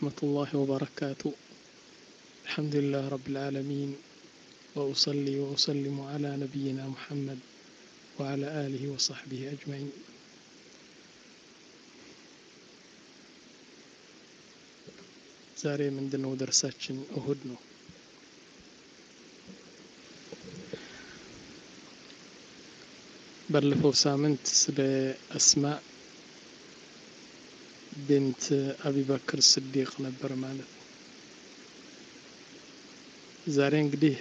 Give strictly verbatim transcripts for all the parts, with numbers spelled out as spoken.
ورحمة الله وبركاته. الحمد لله رب العالمين، وأصلي وأسلم على نبينا محمد وعلى آله وصحبه أجمعين. ዛሬ ምንድነው ደርሳችን? እሁድ ነው። ባለፈው ሳምንት ስለ አስማ ቢንት አቢበክር ስዲቅ ነበር ማለት ነው። ዛሬ እንግዲህ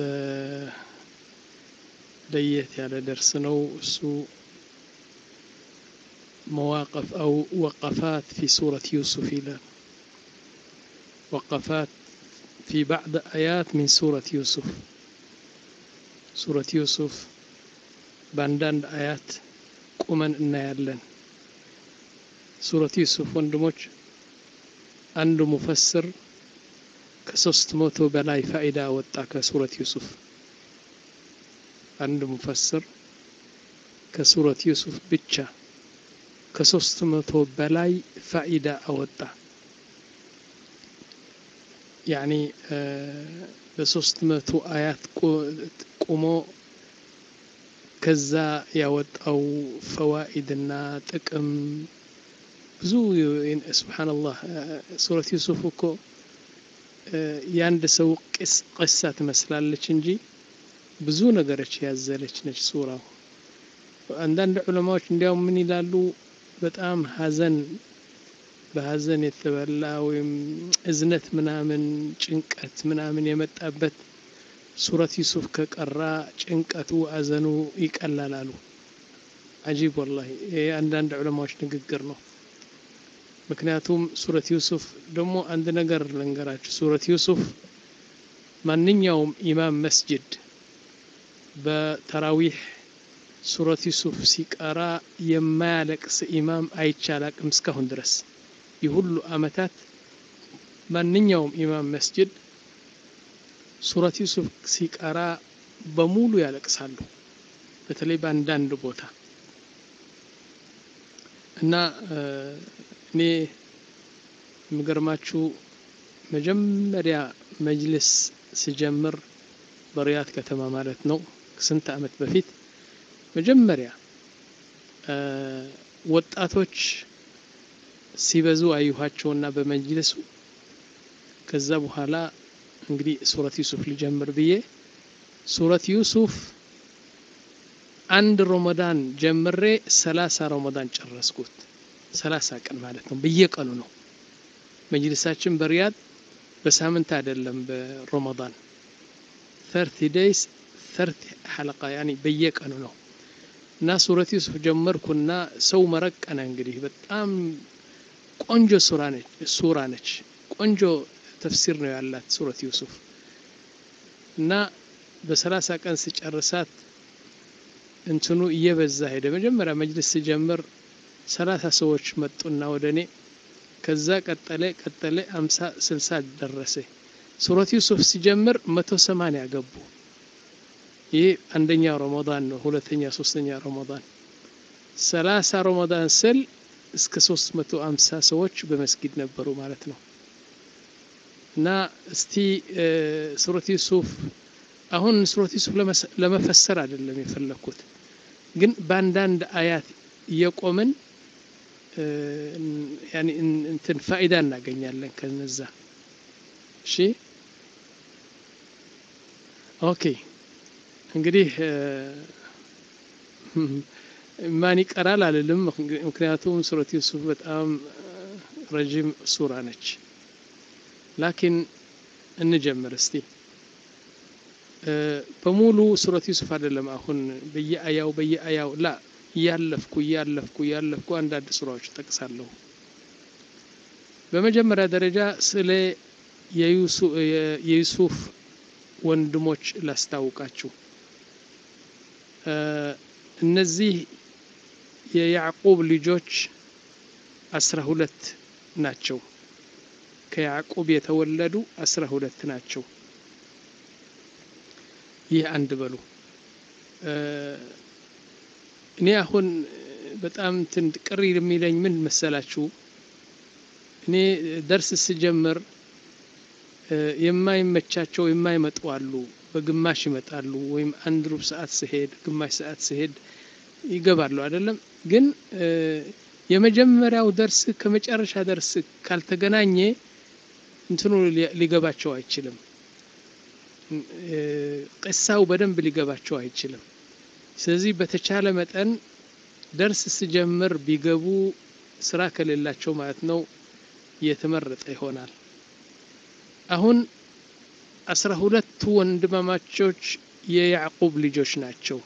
ለየት ያለ ደርስ ነው። እሱ መዋቅፍ አው ወቀፋት ፊ ሱረት ዩሱፍ ይላል። وقفات في بعض آيات من سورة يوسف. سورة يوسف باندان آيات قمن إنا يالن. سورة يوسف وندموج عنده مفسر كسوست موتو بلاي فائدة وطاك سورة يوسف. عنده مفسر كسورة يوسف بيتشا كسوست موتو بلاي فائدة وطاك يعني بسوست متو آيات قومو كذا يود أو فوائدنا تكم بزو سبحان الله. سورة يوسف كو ياند سو قص قصة تمثلالش እንጂ ብዙ ነገሮች ያዘለች ነች ሱራው። አንዳንድ ዑለማዎች እንዲያውም ምን ይላሉ? በጣም ሀዘን በሀዘን የተበላ ወይም እዝነት ምናምን ጭንቀት ምናምን የመጣበት ሱረት ዩሱፍ ከቀራ ጭንቀቱ አዘኑ ይቀላላሉ። አጂብ ወላሂ። አንዳንድ ዑለማዎች ንግግር ነው። ምክንያቱም ሱረት ዩሱፍ ደግሞ አንድ ነገር ልንገራችሁ። ሱረት ዩሱፍ ማንኛውም ኢማም መስጂድ በተራዊህ ሱረት ዩሱፍ ሲቀራ የማያለቅስ ኢማም አይቻላቅም እስካሁን ድረስ። የሁሉ አመታት ማንኛውም ኢማም መስጂድ ሱረት ዩሱፍ ሲቀራ በሙሉ ያለቅሳሉ። በተለይ በአንዳንድ ቦታ እና እኔ ምገርማችሁ መጀመሪያ መጅልስ ሲጀምር በሪያድ ከተማ ማለት ነው ስንት አመት በፊት መጀመሪያ ወጣቶች ሲበዙ አዩኋቸውና በመጅልሱ ከዛ በኋላ እንግዲህ ሱረት ዩሱፍ ሊጀምር ብዬ ሱረት ዩሱፍ አንድ ረመዳን ጀምሬ ሰላሳ ረመዳን ጨረስኩት። ሰላሳ ቀን ማለት ነው። በየቀኑ ነው መጅልሳችን በሪያድ በሳምንት አይደለም በረመዳን ثلاثين days ثلاثين حلقة يعني በየቀኑ ነው። እና ሱረት ዩሱፍ ጀመርኩና ሰው መረቀና እንግዲህ በጣም ቆንጆ ሱራ ነች ሱራ ነች ቆንጆ ተፍሲር ነው ያላት ሱረት ዩሱፍ። እና በሰላሳ ቀን ሲጨርሳት እንትኑ እየበዛ ሄደ። መጀመሪያ መጅልስ ሲጀምር ሰላሳ ሰዎች መጡና ወደኔ ከዛ ቀጠለ ቀጠለ ሃምሳ ስልሳ ደረሰ። ሱረት ዩሱፍ ሲጀምር መቶ ሰማንያ ገቡ። ይሄ አንደኛ ረመዳን ነው። ሁለተኛ ሶስተኛ ረመዳን ሰላሳ ረመዳን ስል እስከ ሶስት መቶ ሃምሳ ሰዎች በመስጊድ ነበሩ ማለት ነው። እና እስቲ ሱረት ዩሱፍ አሁን ሱረት ዩሱፍ ለመፈሰር አይደለም የፈለኩት፣ ግን በአንዳንድ አያት እየቆምን ያኒ እንትን ፋይዳ እናገኛለን ከነዛ። እሺ ኦኬ። እንግዲህ ማን ይቀራል አልልም፣ ምክንያቱም ሱረት ዩሱፍ በጣም ረጅም ሱራ ነች። ላኪን እንጀምር እስቲ። በሙሉ ሱረት ዩሱፍ አይደለም አሁን በየአያው በየአያው ላ ያለፍኩ ያለፍኩ ያለፍኩ አንዳንድ ሱራዎች ጠቅሳለሁ። በመጀመሪያ ደረጃ ስለ የዩሱፍ ወንድሞች ላስታውቃችሁ። እነዚህ የያዕቁብ ልጆች አስራ ሁለት ናቸው። ከያዕቁብ የተወለዱ አስራ ሁለት ናቸው። ይህ አንድ በሉ። እኔ አሁን በጣም ትንድ ቅሪ የሚለኝ ምን መሰላችሁ? እኔ ደርስ ስጀምር የማይመቻቸው የማይመጡ አሉ በግማሽ ይመጣሉ ወይም አንድ ሩብ ሰዓት ሲሄድ ግማሽ ሰዓት ሲሄድ ይገባሉ አይደለም ግን የመጀመሪያው ደርስ ከመጨረሻ ደርስ ካልተገናኘ እንትኑ ሊገባቸው አይችልም ቅሳው በደንብ ሊገባቸው አይችልም ስለዚህ በተቻለ መጠን ደርስ ሲጀምር ቢገቡ ስራ ከሌላቸው ማለት ነው የተመረጠ ይሆናል አሁን አስራ ሁለት ወንድማማቾች የያዕቁብ ልጆች ናቸው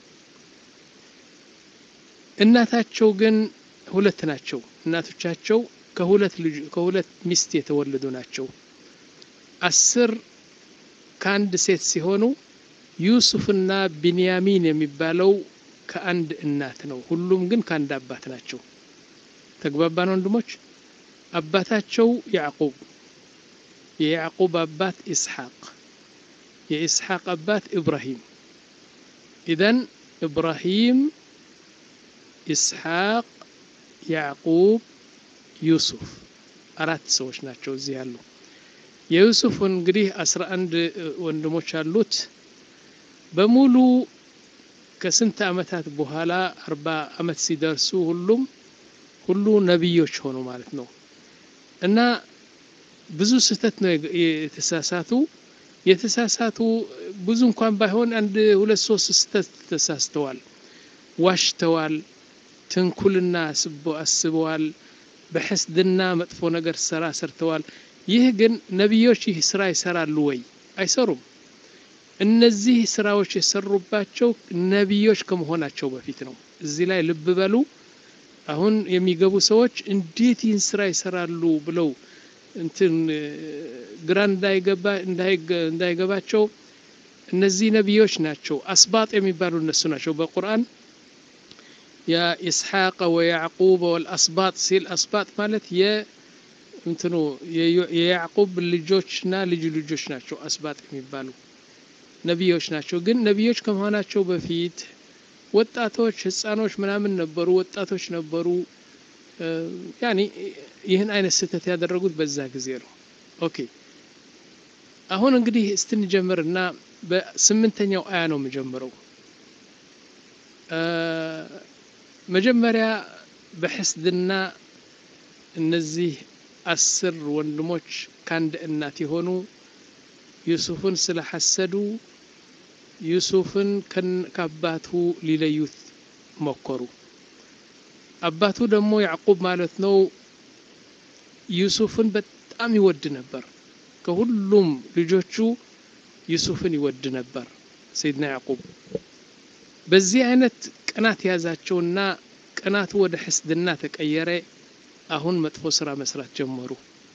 እናታቸው ግን ሁለት ናቸው እናቶቻቸው ከሁለት ልጅ ከሁለት ሚስት የተወለዱ ናቸው አስር ከአንድ ሴት ሲሆኑ ዩሱፍና ቢንያሚን የሚባለው ከአንድ እናት ነው ሁሉም ግን ከአንድ አባት ናቸው ተግባባን ወንድሞች አባታቸው ያዕቁብ የያዕቁብ አባት ኢስሐቅ የኢስሐቅ አባት ኢብራሂም ኢዘን ኢብራሂም ኢስሐቅ ያዕቁብ ዩሱፍ አራት ሰዎች ናቸው እዚህ ያሉ የዩሱፍ እንግዲህ አስራ አንድ ወንድሞች አሉት በሙሉ ከስንት አመታት በኋላ አርባ አመት ሲደርሱ ሁሉም ሁሉ ነብዮች ሆኑ ማለት ነው እና ብዙ ስህተት ነው የተሳሳቱ የተሳሳቱ ብዙ እንኳን ባይሆን አንድ ሁለት ሶስት ስህተት ተሳስተዋል ዋሽተዋል ተንኩልና አስበዋል በሕስድና መጥፎ ነገር ሰራ ሰርተዋል ይህ ግን ነብዮች ይህ ስራ ይሰራሉ ወይ አይሰሩም እነዚህ ስራዎች የሰሩባቸው ነብዮች ከመሆናቸው በፊት ነው እዚህ ላይ ልብ በሉ አሁን የሚገቡ ሰዎች እንዴት ይህን ስራ ይሰራሉ ብለው እንትን ግራንድ እንዳይገባ እንዳይገባቸው እነዚህ ነብዮች ናቸው አስባጥ የሚባሉ እነሱ ናቸው በቁርአን ያ ኢስሐቅ ወያዕቁብ ወልአስባጥ ሲል አስባጥ ማለት የ እንትኑ የያዕቁብ ልጆችና ልጅ ልጆች ናቸው አስባጥ የሚባሉ ነብዮች ናቸው ግን ነብዮች ከመሆናቸው በፊት ወጣቶች ህፃኖች ምናምን ነበሩ ወጣቶች ነበሩ ያኒ ይህን አይነት ስህተት ያደረጉት በዛ ጊዜ ነው ኦኬ አሁን እንግዲህ እስትንጀምርና በስምንተኛው አያ ነው የምጀምረው መጀመሪያ በሕስድና እነዚህ አስር ወንድሞች ካንድ እናት የሆኑ ዩሱፍን ስለሐሰዱ ዩሱፍን ከአባቱ ሊለዩት ሞከሩ አባቱ ደግሞ ያዕቁብ ማለት ነው ዩሱፍን በጣም ይወድ ነበር ከሁሉም ልጆቹ ዩሱፍን ይወድ ነበር ሰይድና ያዕቁብ በዚህ አይነት ቅናት ያዛቸውና ቅናቱ ወደ ሕስድና ተቀየረ አሁን መጥፎ ስራ መስራት ጀመሩ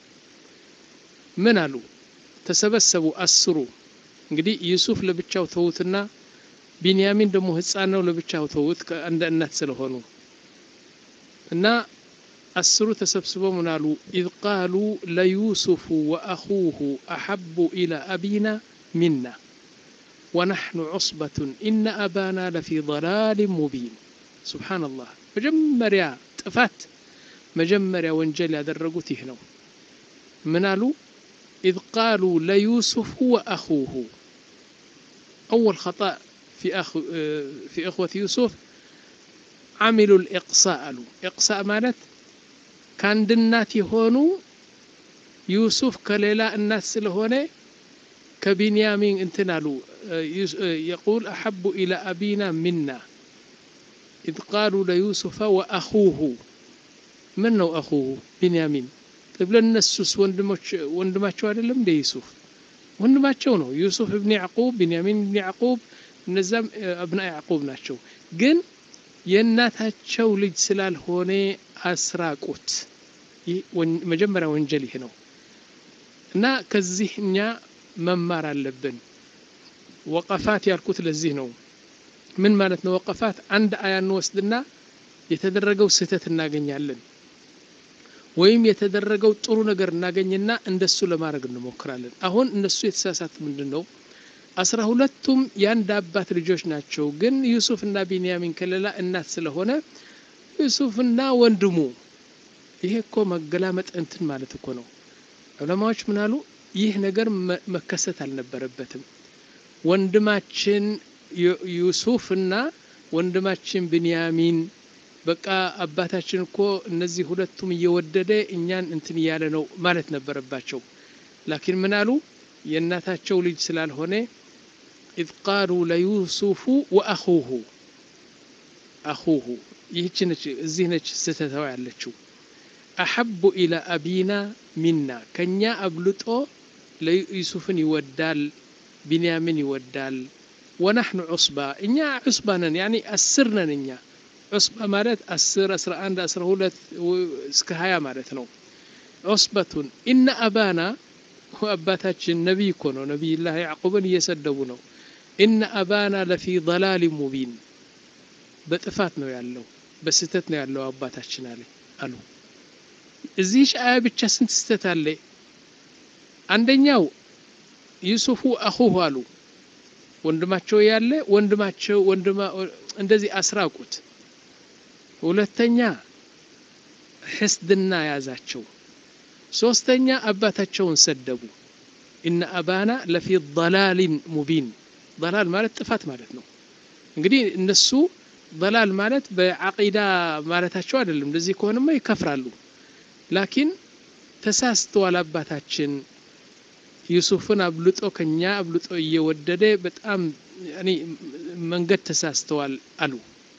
ምን አሉ ተሰበሰቡ አስሩ እንግዲህ ዩሱፍ ለብቻው ተውትና ቢንያሚን ደግሞ ህፃን ነው ለብቻው ተውት ከአንድ እናት ስለሆኑ እና አስሩ ተሰብስበው ምን አሉ إذ قالوا ليوسف وأخوه أحب إلى أبينا منا ونحن عصبة إن أبانا لفي ضلال مبين سبحان الله مجمريا طفات مجمريا وانجل ያደረጉት ይህ ነው ምን አሉ إذ قالوا ليوسف وأخوه أول خطأ في أخ في إخوة يوسف عملوا الإقصاء له إقصاء مالت كان دنات يهونو يوسف كليلا الناس لهونه كبنيامين انتنالو يقول أحب إلى أبينا منا إذ قالوا ليوسف وأخوه منه أخوه بنيامين طيب لنسوس وندماتشو عدلم دي يوسف وندماتشو نو يوسف ابن يعقوب بنيامين ابن يعقوب نزام ابناء يعقوب ناتشو جن የናታቸው ልጅ ስላልሆነ አስራቁት መጀመሪያ ወንጀል ይሄ ነው እና ከዚህኛ መማር አለብን ወቀፋት ያልኩት ለዚህ ነው ምን ማለት ነው ወቀፋት አንድ አያን ወስድና የተደረገው ስህተት እናገኛለን ወይም የተደረገው ጥሩ ነገር እናገኝና እንደሱ ለማድረግ እንሞክራለን አሁን እነሱ የተሳሳቱ ምንድነው አስራ ሁለቱም ያንድ አባት ልጆች ናቸው ግን ዩሱፍና ቢንያሚን ከለላ እናት ስለሆነ ዩሱፍና ወንድሙ ይሄ እኮ መገላመጥ እንትን ማለት እኮ ነው። ዑለማዎች ምን አሉ? ይህ ነገር መከሰት አልነበረበትም። ወንድማችን ዩሱፍና ወንድማችን ብንያሚን በቃ አባታችን እኮ እነዚህ ሁለቱም እየወደደ እኛን እንትን እያለ ነው ማለት ነበረባቸው። ላኪን ምን አሉ? የእናታቸው ልጅ ስላልሆነ إذ قالوا ليوسف وأخوه أخوه ይህች ነች እዚህ ነች ስተታው ያለችው أحب إلى أبينا منا ከኛ አብልጦ ለዩሱፍን ይወዳል ቢንያሚን ይወዳል ونحن عصبة እኛ عصبة ነን يعني አስር ነን እኛ عصبة ማለት አስር አስራ አንድ አስራ ሁለት እስከ ሃያ ማለት ነው عصبة إن أبانا وأباتاችን ነብይ እኮ ነው ነብይላህ ያዕቁብን እየሰደቡ ነው إن أبانا لفي ضلال مبين በጥፋት ነው ያለው በስተት ነው ያለው አባታችን አለ አሉ እዚህ አያ ብቻ ስንት ስተት አለ አንደኛው ዩሱፍ አኹሁ አሉ ወንድማቸው ያለ ወንድማቸው ወንድማ እንደዚህ አስራቁት ሁለተኛ ሕስድና ያዛቸው ሶስተኛ አባታቸውን ሰደቡ إن أبانا لفي ضلال مبين ضلال ማለት ጥፋት ማለት ነው እንግዲህ እነሱ ضلال ማለት በአቂዳ ማለታቸው አይደለም እንደዚህ ከሆነማ ይከፍራሉ ላኪን ተሳስተዋል አባታችን ዩሱፍን አብልጦ ከኛ አብልጦ እየወደደ በጣም ያኒ መንገድ ተሳስተዋል አሉ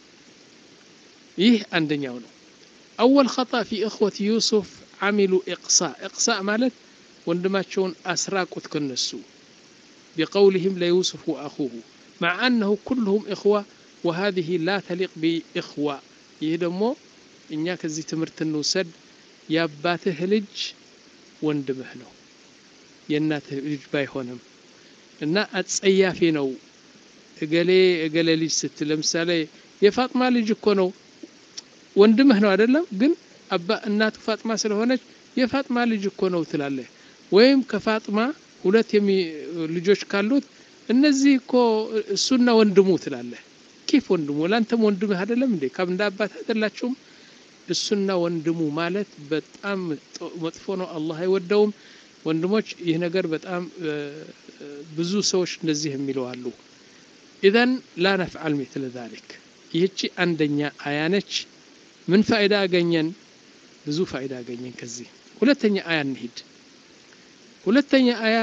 ይህ አንደኛው ነው اول خطا في اخوه يوسف عملوا اقصاء اقصاء ማለት ወንድማቸውን አስራቁት ከነሱ بقولهم ليوسف واخوه مع انه كلهم اخوه وهذه لا تليق باخوه ይህ ደግሞ እኛ ከዚህ ትምህርት እንውሰድ ያባትህ ልጅ ወንድምህ ነው የእናትህ ልጅ ባይሆንም እና አጸያፊ ነው እገሌ እገሌ ልጅ ስትል ለምሳሌ የፋጥማ ልጅ እኮ ነው ወንድምህ ነው አይደለም ግን አባ እናቱ ፋጥማ ስለሆነች የፋጥማ ልጅ እኮ ነው ትላለህ ወይም ከፋጥማ ሁለት የሚ ልጆች ካሉት እነዚህ እኮ እሱና ወንድሙ ትላለህ كيف ወንድሙ ላንተም ወንድምህ አይደለም እንዴ ካብንዳ አባት አይደላችሁም እሱና ወንድሙ ማለት በጣም መጥፎ ነው አላህ አይወደውም ወንድሞች ይህ ነገር በጣም ብዙ ሰዎች እንደዚህ የሚለው አሉ اذا لا نفعل مثل ذلك ይህቺ አንደኛ አያ ነች ምን ፋይዳ አገኘን ብዙ ፋይዳ አገኘን ከዚህ ሁለተኛ አያ እንሂድ ሁለተኛ አያ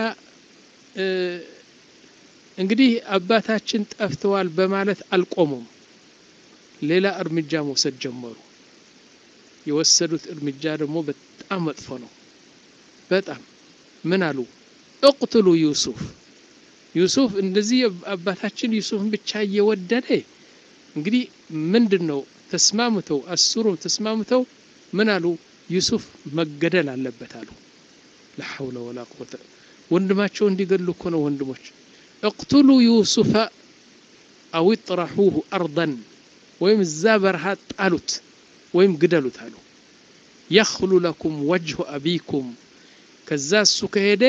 እንግዲህ አባታችን ጠፍተዋል በማለት አልቆሙም ሌላ እርምጃ መውሰድ ጀመሩ የወሰዱት እርምጃ ደግሞ በጣም መጥፎ ነው በጣም ምን አሉ اقتلوا يوسف يوسف እንደዚህ አባታችን ዩሱፍን ብቻ እየወደደ እንግዲህ ምንድነው ተስማምተው አስሩ ተስማምተው ምን አሉ ዩሱፍ መገደል አለበት አሉ لا حول ولا قوه ወንድማቸው እንዲገሉ እኮ ነው ወንድሞች اقتلوا يوسف او اطرحوه ارضا ወይም ዛበርሃት ጣሉት ወይም ግደሉት አሉ يخلو لكم وجه ابيكم ከዛ እሱ ከሄደ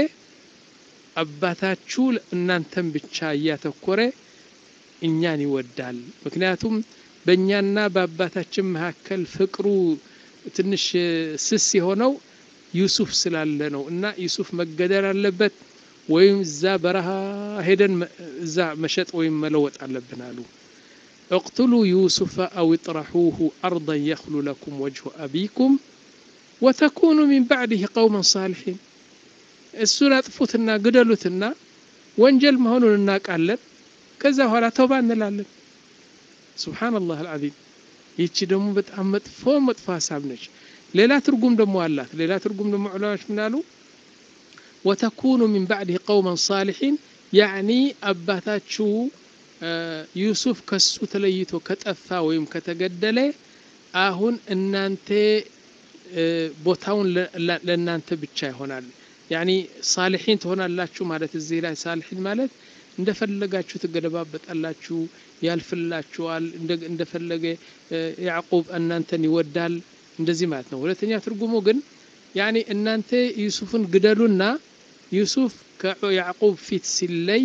አባታችሁ እናንተም ብቻ ያተኮረ እኛን ይወዳል ምክንያቱም በእኛና በአባታችን መካከል ፍቅሩ ትንሽ ስስ የሆነው ዩሱፍ ስላለ ነው እና ዩሱፍ መገደል አለበት ወይም እዛ በረሃ ሄደን እዛ መሸጥ ወይም መለወጥ አለብን አሉ اقتلوا يوسف او اطرحوه ارضا يخلو لكم وجه ابيكم وتكونوا من بعده قوما صالحين እሱን አጥፉትና ግደሉትና ወንጀል መሆኑን እናቃለን ከዛ ኋላ ተውባ እንላለን ሱብሃንአላህ አልዓዚም ይቺ ደግሞ በጣም መጥፎ መጥፎ ሐሳብ ነች ሌላ ትርጉም ደግሞ አላት ሌላ ትርጉም ደግሞ ዑለማዎች ምናሉ وتكونوا من بعده قوما صالحين يعني አባታችሁ ዩሱፍ ከሱ ተለይቶ ከጠፋ ወይም ከተገደለ አሁን እናንተ ቦታውን ለእናንተ ብቻ ይሆናል يعني صالحين ትሆናላችሁ ማለት እዚህ ላይ صالحين ማለት እንደፈለጋችሁ ትገለባበጣላችሁ ያልፍላችኋል እንደፈለገ ያዕቆብ እናንተን ይወዳል እንደዚህ ማለት ነው ሁለተኛ ትርጉሙ ግን يعني እናንተ ዩሱፍን ግደሉና ዩሱፍ ከያዕቆብ ፊት ሲለይ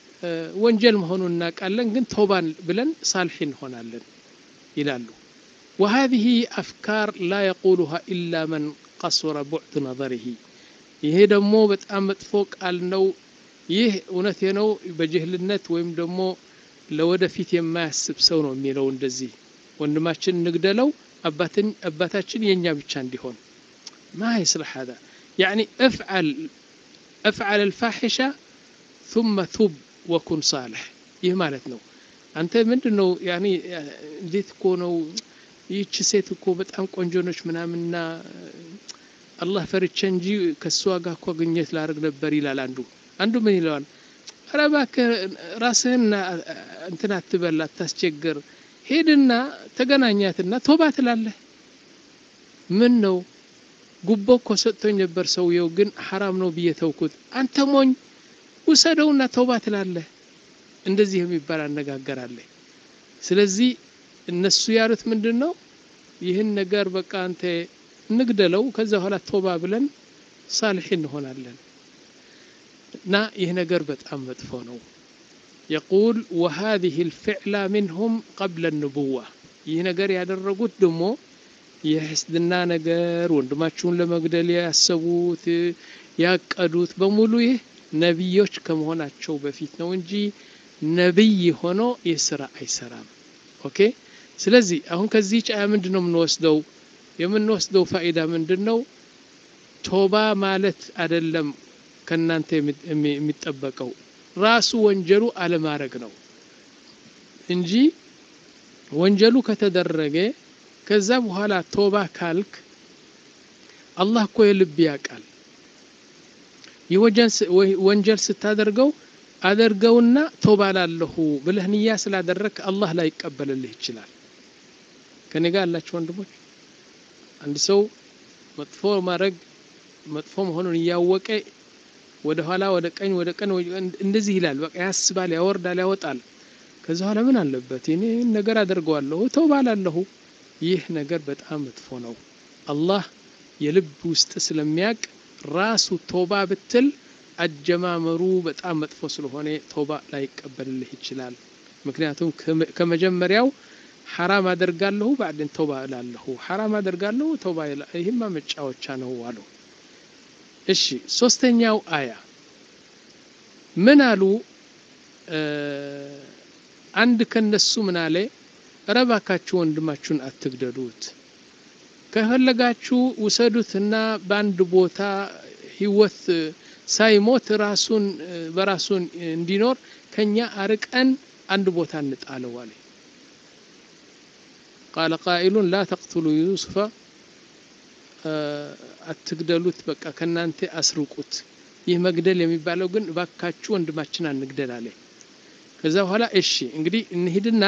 ወንጀል መሆኑን እናቃለን ግን ተውባን ብለን صالحين ሆናለን ይላሉ وهذه أفكار لا يقولها إلا من قصر بعد نظره ይሄ ደግሞ በጣም መጥፎ ቃል ነው ይህ እውነቴ ነው በጅህልነት ወይም ደግሞ ለወደፊት የማያስብ ሰው ነው የሚለው እንደዚህ ወንድማችን ንግደለው አባትን አባታችን የኛ ብቻ እንዲሆን ما يصلح هذا يعني افعل افعل الفاحشة ثم ثب وكن صالح ይህ ማለት ነው አንተ ምንድነው يعني እንዴት እኮ ነው ይህች ሴት እኮ በጣም ቆንጆ ነች ምናምንና አላህ ፈርቼ እንጂ ከሷ ጋር እኮ ግንኙነት ላደርግ ነበር ይላል አንዱ አንዱ ምን ይላል ኧረ እባክህ ራስህን እንትን አትበል አታስቸግር ሄድና ተገናኛትና ተውባ ትላለህ ምን ነው ጉቦ እኮ ሰጥቶኝ ነበር ሰውየው ግን حرام ነው ብዬ ተውኩት አንተ ሞኝ ውሰደውና ተውባ ትላለህ እንደዚህ የሚባል አነጋገር አለ ስለዚህ እነሱ ያሉት ምንድነው ይህን ነገር በቃ አንተ ንግደለው ከዛ ኋላ ተውባ ብለን صالح እንሆናለን نا ይህ ነገር በጣም መጥፎ ነው يقول وهذه الفعلة منهم قبل النبوة ይህ ነገር ያደረጉት ደግሞ የህስድና ነገር ወንድማቸውን ለመግደል ያሰቡት ያቀዱት በሙሉ ይህ ነብዮች ከመሆናቸው በፊት ነው እንጂ ነብይ ሆኖ የሥራ አይሰራም ኦኬ ስለዚህ አሁን ከዚህ ጫያ ምንድነው የምንወስደው የምንወስደው ፋይዳ ምንድነው ቶባ ማለት አይደለም ከናንተ የሚጠበቀው ራሱ ወንጀሉ አለማረግ ነው እንጂ ወንጀሉ ከተደረገ ከዛ በኋላ ቶባ ካልክ አላህ እኮ የልብ ያቃል ይወጀን ወንጀል ስታደርገው አደርገውና ቶባ ላለሁ ብለህ ንያ ስላደረክ አላህ ላይ ይቀበልልህ ይችላል ከኔ ጋር አላችሁ ወንድሞች አንድ ሰው መጥፎ ማረግ መጥፎ መሆኑን ያወቀ ወደ ኋላ ወደ ቀኝ ወደ ቀኝ እንደዚህ ይላል በቃ ያስባል ያወርዳል ያወጣል ከዛ ኋላ ምን አለበት እኔ ነገር አደርገዋለሁ ተውባ ላለሁ ይህ ነገር በጣም መጥፎ ነው አላህ የልብ ውስጥ ስለሚያቅ ራሱ ተውባ ብትል አጀማመሩ በጣም መጥፎ ስለሆነ ተውባ ላይ ይቀበልልህ ይችላል ምክንያቱም ከመጀመሪያው حرام አደርጋለሁ بعدين ተውባ እላለሁ حرام አደርጋለሁ ተውባ ይሄማ መጫወቻ ነው አሉ እሺ ሶስተኛው አያ ምን አሉ አንድ ከነሱ ምን አለ ረባካችሁ ወንድማችሁን አትግደሉት ከፈለጋችሁ ውሰዱትና ባንድ ቦታ ህይወት ሳይሞት ራሱን በራሱን እንዲኖር ከኛ አርቀን አንድ ቦታ እንጣለው አለ قال قائل لا تقتلوا يوسف አትግደሉት በቃ ከናንተ አስሩቁት ይህ መግደል የሚባለው ግን ባካችሁ ወንድማችን አንግደል አለ ከዛ በኋላ እሺ እንግዲህ እንሂድና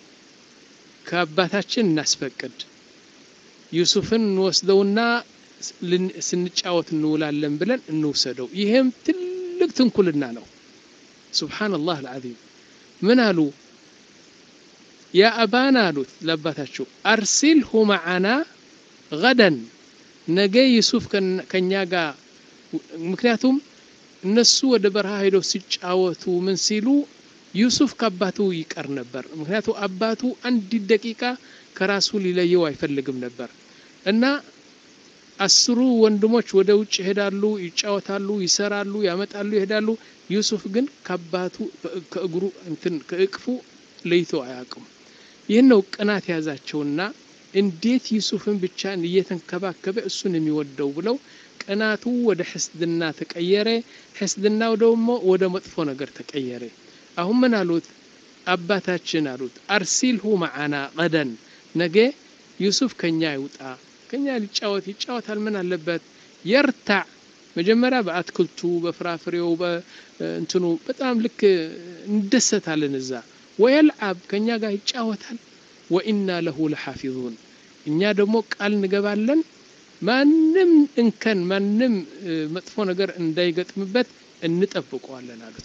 ከአባታችን እናስፈቅድ ዩሱፍን ወስደውና ስንጫወት እንውላለን ብለን እንውሰደው ይሄም ትልቅ ትንኩልና ነው ሱብሃንአላህ العظيم ምን አሉ ያ አባና አሉት ለአባታቸው አርሲልሁ معنا غدا ነገ ዩሱፍ ከኛ ጋር ምክንያቱም እነሱ ወደ በረሃ ሄደው ሲጫወቱ ምን ሲሉ ዩሱፍ ከአባቱ ይቀር ነበር ምክንያቱም አባቱ አንድ ደቂቃ ከራሱ ሊለየው አይፈልግም ነበር እና አስሩ ወንድሞች ወደ ውጭ ሄዳሉ ይጫወታሉ ይሰራሉ ያመጣሉ ይሄዳሉ ዩሱፍ ግን ከአባቱ ከእግሩ እንትን ከእቅፉ ለይቶ አያውቅም ይሄን ነው ቅናት ያዛቸውና እንዴት ዩሱፍን ብቻ እየተንከባከበ እሱን የሚወደው ብለው ቅናቱ ወደ ህስድና ተቀየረ ህስድናው ደግሞ ወደ መጥፎ ነገር ተቀየረ አሁን ምን አሉት አባታችን አሉት አርሲልሁ معنا غدا ነገ ዩሱፍ ከኛ ይውጣ ከኛ ሊጫወት ይጫወታል ምን አለበት يرتع መጀመሪያ በአትክልቱ በፍራፍሬው በእንትኑ በጣም ልክ እንደሰታለን እዛ ويلعب ከኛ ጋር ይጫወታል وإنا له لحافظون እኛ ደግሞ ቃል እንገባለን ማንንም እንከን ማንንም መጥፎ ነገር እንዳይገጥምበት እንጠብቀዋለን አሉት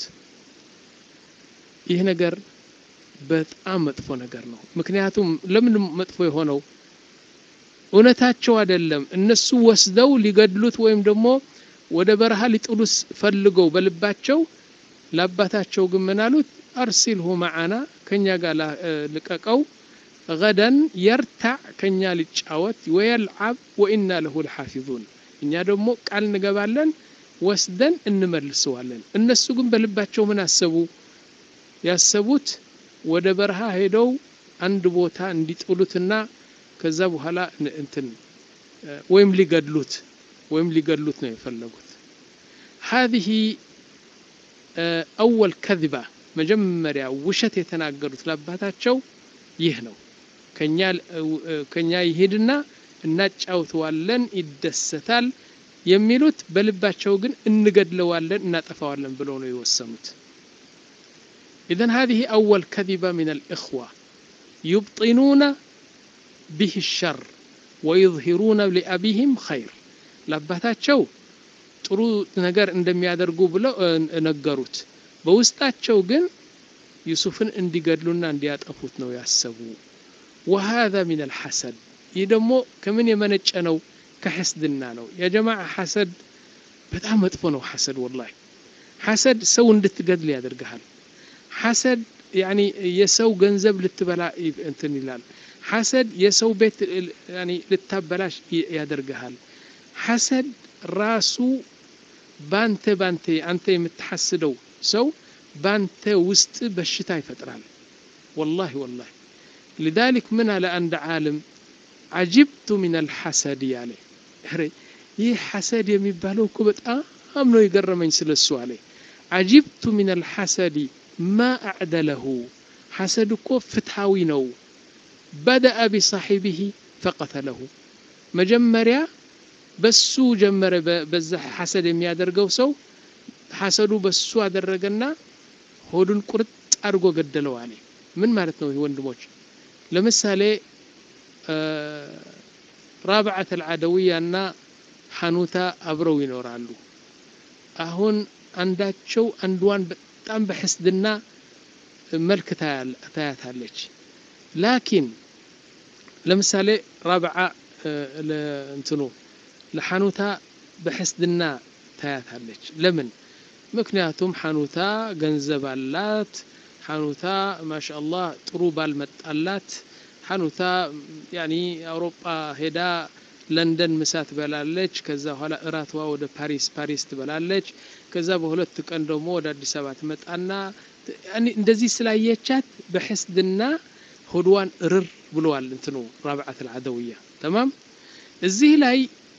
ይህ ነገር በጣም መጥፎ ነገር ነው ምክንያቱም ለምን መጥፎ የሆነው እውነታቸው አይደለም እነሱ ወስደው ሊገድሉት ወይም ደግሞ ወደ በረሃ ሊጥሉስ ፈልገው በልባቸው ለአባታቸው ግን ምን አሉት አርሲልሁ معنا ከኛ ጋር ልቀቀው غدا يرتع كنيا للጫወት ويلعب وإنا له الحافظون እኛ ደግሞ ቃል እንገባለን ወስደን እንመልሰዋለን እነሱ ግን በልባቸው ምን አሰቡ ያሰቡት ወደ በረሃ ሄደው አንድ ቦታ እንዲጥሉትና ከዛ በኋላ እንትን ወይም ሊገድሉት ወይም ሊገድሉት ነው የፈለጉት هذه أول كذبة መጀመሪያ ውሸት የተናገሩት ለአባታቸው ይህ ነው ከኛ ከኛ ይሄድና እናጫውተዋለን ይደሰታል የሚሉት በልባቸው ግን እንገድለዋለን እናጠፋዋለን ብለው ነው የወሰኑት إذن هذه أول كذبة من الإخوة يبطنون به الشر ويظهرون لأبيهم خير لاباتاچو ጥሩ ነገር እንደሚያደርጉ ብለው ነገሩት በውስጣቸው ግን ዩሱፍን እንዲገድሉና እንዲያጠፉት ነው ያሰቡ وهذا من الحسد ይደሞ ከምን የመነጨ ነው ከሐስድና ነው يا جماعه حسد በጣም መጥፎ ነው حسد والله حسد ሰው እንድትገድል ያደርጋል حسد يعني የሰው ገንዘብ ልትበላ እንትን ይላል حسد የሰው ቤት يعني ልታበላሽ ያደርጋል حسد ራሱ ባንተ ባንተ አንተ የምትሐስደው ሰው ባንተ ውስጥ በሽታ ይፈጥራል والله والله لذلك من على عند عالم عجبت من الحسد يعني ይህ حسد የሚባለው እኮ በጣም ነው ይገረመኝ ስለሱ አለ عجبت من الحسد ما أعدله حسد እኮ ፍትሃዊ ነው بدأ بصاحبه فقتله መጀመሪያ በሱ ጀመረ በዛ حسد የሚያደርገው ሰው حسዱ በሱ አደረገና ሆዱን ቁርጥ አድርጎ ገደለው አለ ምን ማለት ነው ወንድሞች ለምሳሌ رابعة العدوية እና ሐኑታ አብረው ይኖራሉ አሁን አንዳቸው አንዷን በጣም በحسድና መልክ ታያታለች لكن ለምሳሌ رابعة ለእንትኑ ለሐኑታ በحسድና ታያታለች ለምን ምክንያቱም ሐኑታ ገንዘብ አላት ሐኑታ ማሻአላህ ጥሩ ባልመጣላት ሐኑታ يعني አውሮፓ ሄዳ ለንደን ምሳት በላለች ከዛ ኋላ እራትዋ ወደ ፓሪስ ፓሪስ ትበላለች ከዛ በሁለት ቀን ደግሞ ወደ አዲስ አበባ ትመጣና እንደዚህ ስላየቻት በحسድና ሆድዋን እርር ብለዋል እንትኑ رابعة العدوية تمام እዚህ ላይ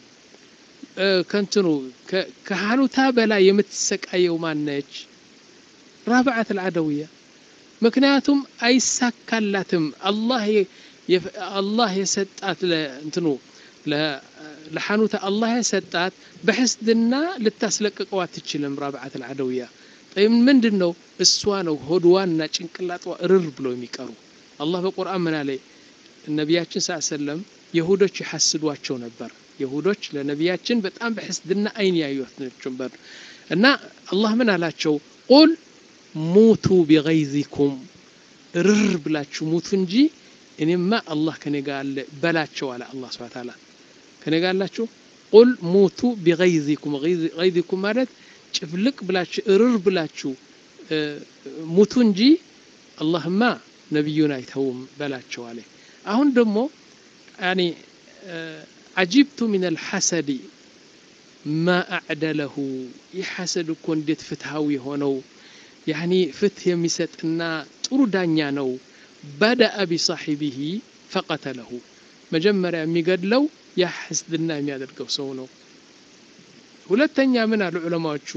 ከንትኑ ከሐኑታ በላይ የምትሰቃየው ማነች رابعة العدوية ምክንያቱም አይሳካላትም አላህ አላህ የሰጣት ለእንትኑ ለሐኑታ አላህ የሰጣት በحسድና ልታስለቀቀው አትችልም رابعة العدوية طيب ምንድነው እሷ ነው ሆድዋና ጭንቅላቷ እርር ብሎ የሚቀሩ አላህ በቁርአን ምን አለ ነብያችን ሰለላሁ ዐለይሂ ወሰለም ይሁዶች ይሐስዷቸው ነበር ይሁዶች ለነብያችን በጣም በحسድና አይን ያዩት ነበር እና አላህ ምን አላቸው ቁል ሙቱ بغيظكم እርር ብላችሁ ሙቱ እንጂ እኔማ አላህ ከኔ ጋር አለ በላቸው አለ አላህ Subhanahu Wa Ta'ala ከኔ ጋር አላችሁ ቁል ሙቱ بغيظكم غيظكم ማለት ጭፍልቅ ብላችሁ እርር ብላችሁ ሙቱ እንጂ አላህማ ነብዩን አይተውም በላቸው አለ አሁን ደግሞ يعني عجبت من الحسد ما أعدله يحسد كون ديت فتحاوي هونو يعني فتح يمسطنا ጥሩ ዳኛ ነው بدأ بصاحبه فقتله መጀመሪያ የሚገድለው ያحسድና የሚያደርገው ሰው ነው ሁለተኛ ምን አሉ ዑለማዎቹ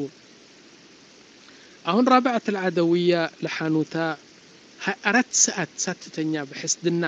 አሁን رابعة العدوية ለሐኑታ አራት ሰዓት ሳትተኛ በحسድና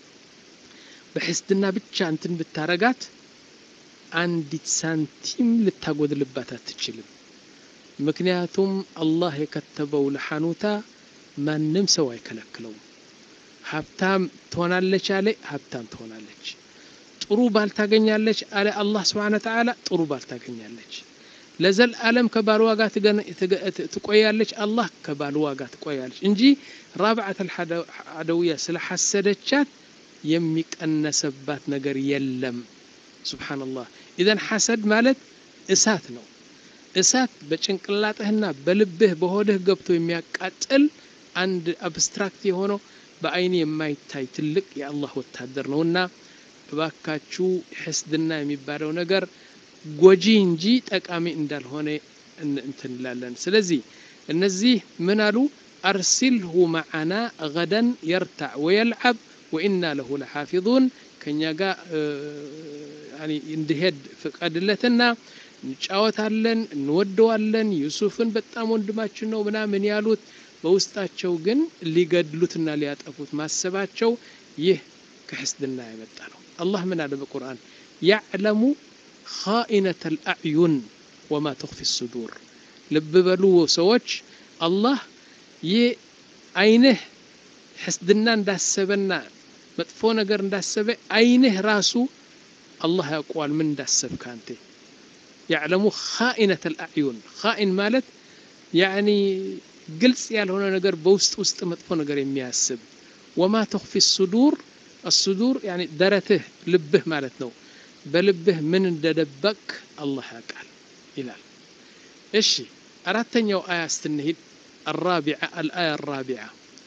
በحسድና ብቻ እንትን ብታረጋት አንዲት ሳንቲም ልታጎድልባት አትችልም ምክንያቱም አላህ የከተበው ለሐኑታ ማንም ሰው አይከለክለው ሀብታም ትሆናለች አለ ሀብታም ትሆናለች ጥሩ ባል ታገኛለች አለ አላህ Subhanahu Wa Ta'ala ጥሩ ባል ታገኛለች ለዘል ዓለም ከባልዋ ጋር ትቆያለች አላህ ከባልዋ ጋር ትቆያለች እንጂ رابعة العدوية ስለሐሰደቻት የሚቀነሰባት ነገር የለም ሱብሃንአላህ ኢذن حسد ማለት እሳት ነው እሳት በጭንቅላትህና በልብህ በሆድህ ገብቶ የሚያቃጥል አንድ አብስትራክት የሆነው በአይን የማይታይ ትልቅ የአላህ ወታደር ነውና እባካችሁ ሕስድና የሚባለው ነገር ጎጂ እንጂ ጠቃሚ እንዳልሆነ እንትን እንላለን። ስለዚህ እነዚህ ምን አሉ? አርሲልሁ መዓና ገደን የርታዕ ወየልዓብ ወኢና ለሁ ለሓፊዙን ከኛ ጋር እንዲሄድ ፍቀድለትና እንጫወታለን፣ እንወደዋለን፣ ዩሱፍን በጣም ወንድማችን ነው ምናምን ያሉት በውስጣቸው ግን ሊገድሉትና ሊያጠፉት ማሰባቸው ይህ ከሕስድና የመጣ ነው። አላህ ምን አለ በቁርአን? ያዕለሙ ኻኢነተል አዕዩን ወማ ትኽፊ ሱዱር። ልብ በሉ ሰዎች፣ አላህ ይህ አይንህ ሕስድና እንዳሰበና መጥፎ ነገር እንዳሰበ አይንህ ራሱ አላህ ያውቀዋል ምን እንዳሰብክ አንተ። ያዕለሙ ኻኢነተል አዕዩን። ኻኢን ማለት ያዕኒ ግልጽ ያልሆነ ነገር በውስጥ ውስጥ መጥፎ ነገር የሚያስብ። ወማ ትኽፊ ሱዱር፣ الصدور يعني درته ልብህ ማለት ነው። በልብህ ምን እንደደበቅ አላህ ያውቃል ይላል። እሺ አራተኛው አያ ስትንሂድ الرابعة الآية الرابعة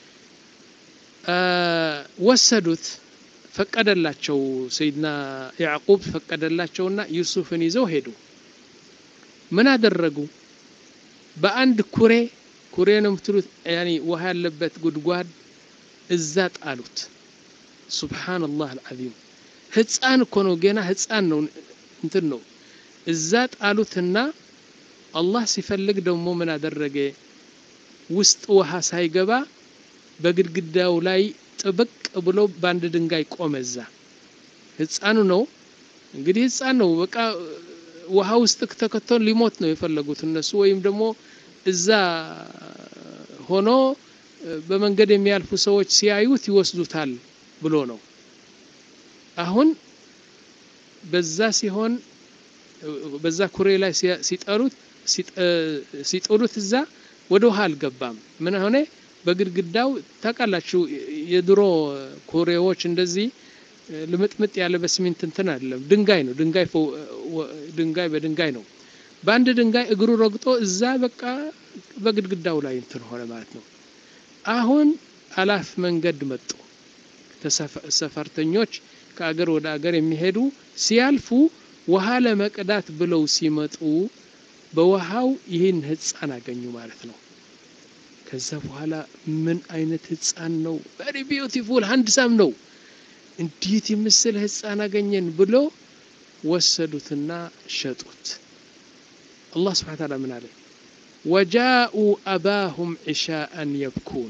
ወሰዱት ፈቀደላቸው ሰይድና ያዕቁብ ፈቀደላቸውና ዩሱፍን ይዘው ሄዱ። ምን አደረጉ? በአንድ ኩሬ ኩሬ ነው የምትሉት ያኒ ውሃ ያለበት ጉድጓድ እዛ ጣሉት። ሱብሃንአላህ አልዓዚም። ህፃን እኮ ነው ገና ህፃን ነው እንትን ነው። እዛ ጣሉትና አላህ ሲፈልግ ደግሞ ምን አደረገ? ውስጥ ውሃ ሳይገባ በግድግዳው ላይ ጥብቅ ብሎ በአንድ ድንጋይ ቆመ። እዛ ህፃኑ ነው እንግዲህ ህፃን ነው። በቃ ውሃ ውስጥ ተከተው ሊሞት ነው የፈለጉት እነሱ፣ ወይም ደግሞ እዛ ሆኖ በመንገድ የሚያልፉ ሰዎች ሲያዩት ይወስዱታል ብሎ ነው። አሁን በዛ ሲሆን በዛ ኩሬ ላይ ሲጠሩት ሲጥሉት እዛ ወደ ውሃ አልገባም። ምን ሆነ? በግድግዳው ታውቃላችሁ የድሮ ኩሬዎች እንደዚህ ልምጥምጥ ያለ በሲሚንት እንትን አይደለም፣ ድንጋይ ነው። ድንጋይ ድንጋይ በድንጋይ ነው። በአንድ ድንጋይ እግሩ ረግጦ እዛ በቃ በግድግዳው ላይ እንትን ሆነ ማለት ነው። አሁን አላፍ መንገድ መጡ ተሰፈርተኞች ከአገር ወደ አገር የሚሄዱ ሲያልፉ ውሃ ለመቅዳት ብለው ሲመጡ በውሃው ይህን ህፃን አገኙ ማለት ነው። ከዛ በኋላ ምን አይነት ህፃን ነው? very beautiful handsome ነው። እንዴት ይመስል ህፃን አገኘን ብሎ ወሰዱትና ሸጡት። አላህ Subhanahu Wa Ta'ala ምን አለ? وجاءوا أباهم عشاء يبكون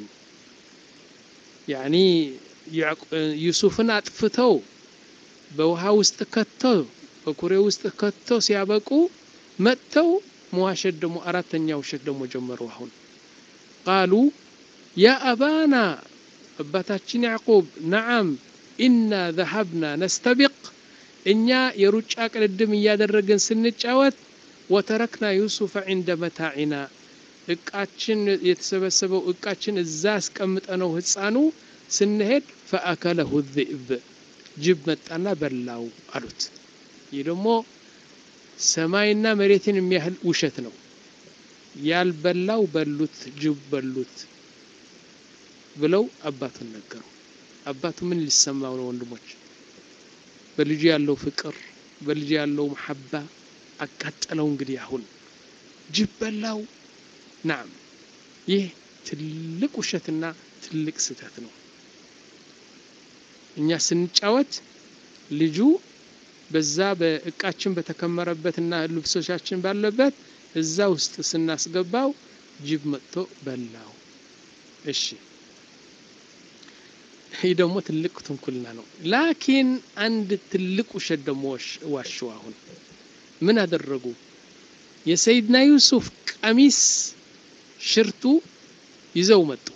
يعني ዩሱፍን አጥፍተው በውሃ ውስጥ ከተው በኩሬ ውስጥ ከተው ሲያበቁ መጥተው መዋሸት ደግሞ አራተኛው ውሸት ደግሞ ጀመሩ። አሁን قالوا يا أبانا አባታችን ያዕቁብ نعم إنا ذهبنا نستبق እኛ የሩጫ ቅድድም እያደረግን ስንጫወት وتركنا يوسف عند متاعنا እቃችን የተሰበሰበው እቃችን እዛ አስቀምጠነው ህፃኑ ስንሄድ فأكله الذئب ጅብ መጣና በላው አሉት። ይህ ደግሞ ሰማይና መሬትን የሚያህል ውሸት ነው። ያልበላው በሉት ጅብ በሉት ብለው አባቱን ነገሩ። አባቱ ምን ሊሰማው ነው ወንድሞች? በልጅ ያለው ፍቅር በልጅ ያለው መሐባ አቃጠለው። እንግዲህ አሁን ጅብ በላው። نعم ይህ ትልቅ ውሸትና ትልቅ ስህተት ነው። እኛ ስንጫወት ልጁ በዛ በእቃችን በተከመረበትና ልብሶቻችን ባለበት እዛ ውስጥ ስናስገባው ጅብ መጥቶ በላው። እሺ ይህ ደግሞ ትልቅ ትንኩልና ነው። ላኪን አንድ ትልቅ ውሸት ደግሞ ዋሹ። አሁን ምን አደረጉ? የሰይድና ዩሱፍ ቀሚስ ሽርቱ ይዘው መጡ።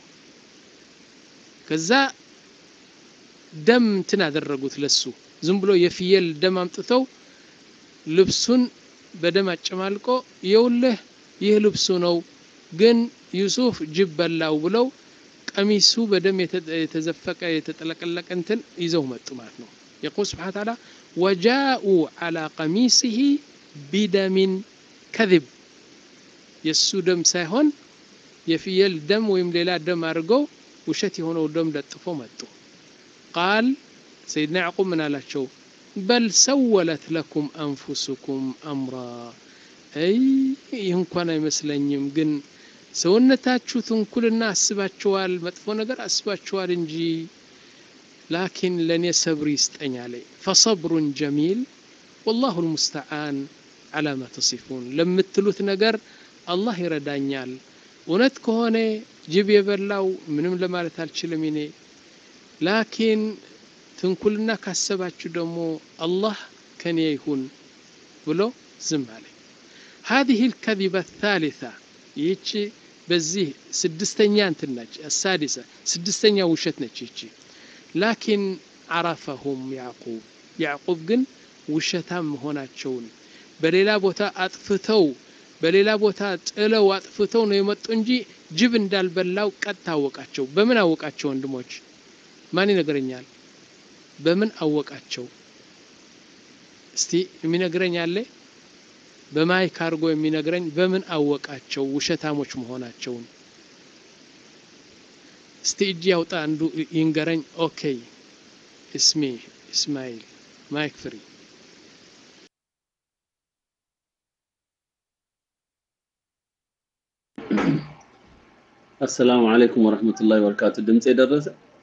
ከዛ ደም እንትን አደረጉት ለሱ። ዝም ብሎ የፍየል ደም አምጥተው ልብሱን በደም አጨማልቆ ይውልህ ይህ ልብሱ ነው ግን ዩሱፍ ጅብ በላው ብለው ቀሚሱ በደም የተዘፈቀ የተጠለቀለቀ እንትን ይዘው መጡ ማለት ነው። يقول سبحانه وتعالى وجاءوا على قميصه بدم كذب የሱ ደም ሳይሆን የፍየል ደም ወይም ሌላ ደም አድርገው ውሸት የሆነው ደም ለጥፎ መጡ ቃል ሰይድና ያዕቁብ ምን አላቸው በል ሰወለት ለኩም አንፉሱኩም አምራ አይ ይህ እንኳን አይመስለኝም ግን ሰውነታችሁ ትንኩልና አስባችኋል መጥፎ ነገር አስባችኋል እንጂ ላኪን ለኔ ሰብር ይስጠኝ አለ فصبر جميل والله المستعان على ما تصفون ለምትሉት ነገር አላህ ይረዳኛል እውነት ከሆነ ጅብ የበላው ምንም ለማለት አልችልም እኔ ላኪን ትንኩልና ካሰባችሁ ደግሞ አላህ ከኔ ይሁን ብሎ ዝም አለ هذه الكذبة الثالثة ይቺ በዚህ ስድስተኛ እንትን ነች السادسة ስድስተኛ ውሸት ነች ይቺ ላኪን عرفهم يعقوب يعقوب ግን ውሸታም መሆናቸውን በሌላ ቦታ አጥፍተው በሌላ ቦታ ጥለው አጥፍተው ነው የመጡ እንጂ ጅብ እንዳልበላው ቀጥ አወቃቸው በምን አወቃቸው ወንድሞች ማን ይነግረኛል በምን አወቃቸው እስቲ የሚነግረኝ አለ በማይክ አርጎ የሚነግረኝ በምን አወቃቸው ውሸታሞች መሆናቸውን እስቲ እጅ ያውጣ አንዱ ይንገረኝ ኦኬ እስሚ እስማኤል ማይክ ፍሪ السلام عليكم ورحمة الله وبركاته دمت يدرس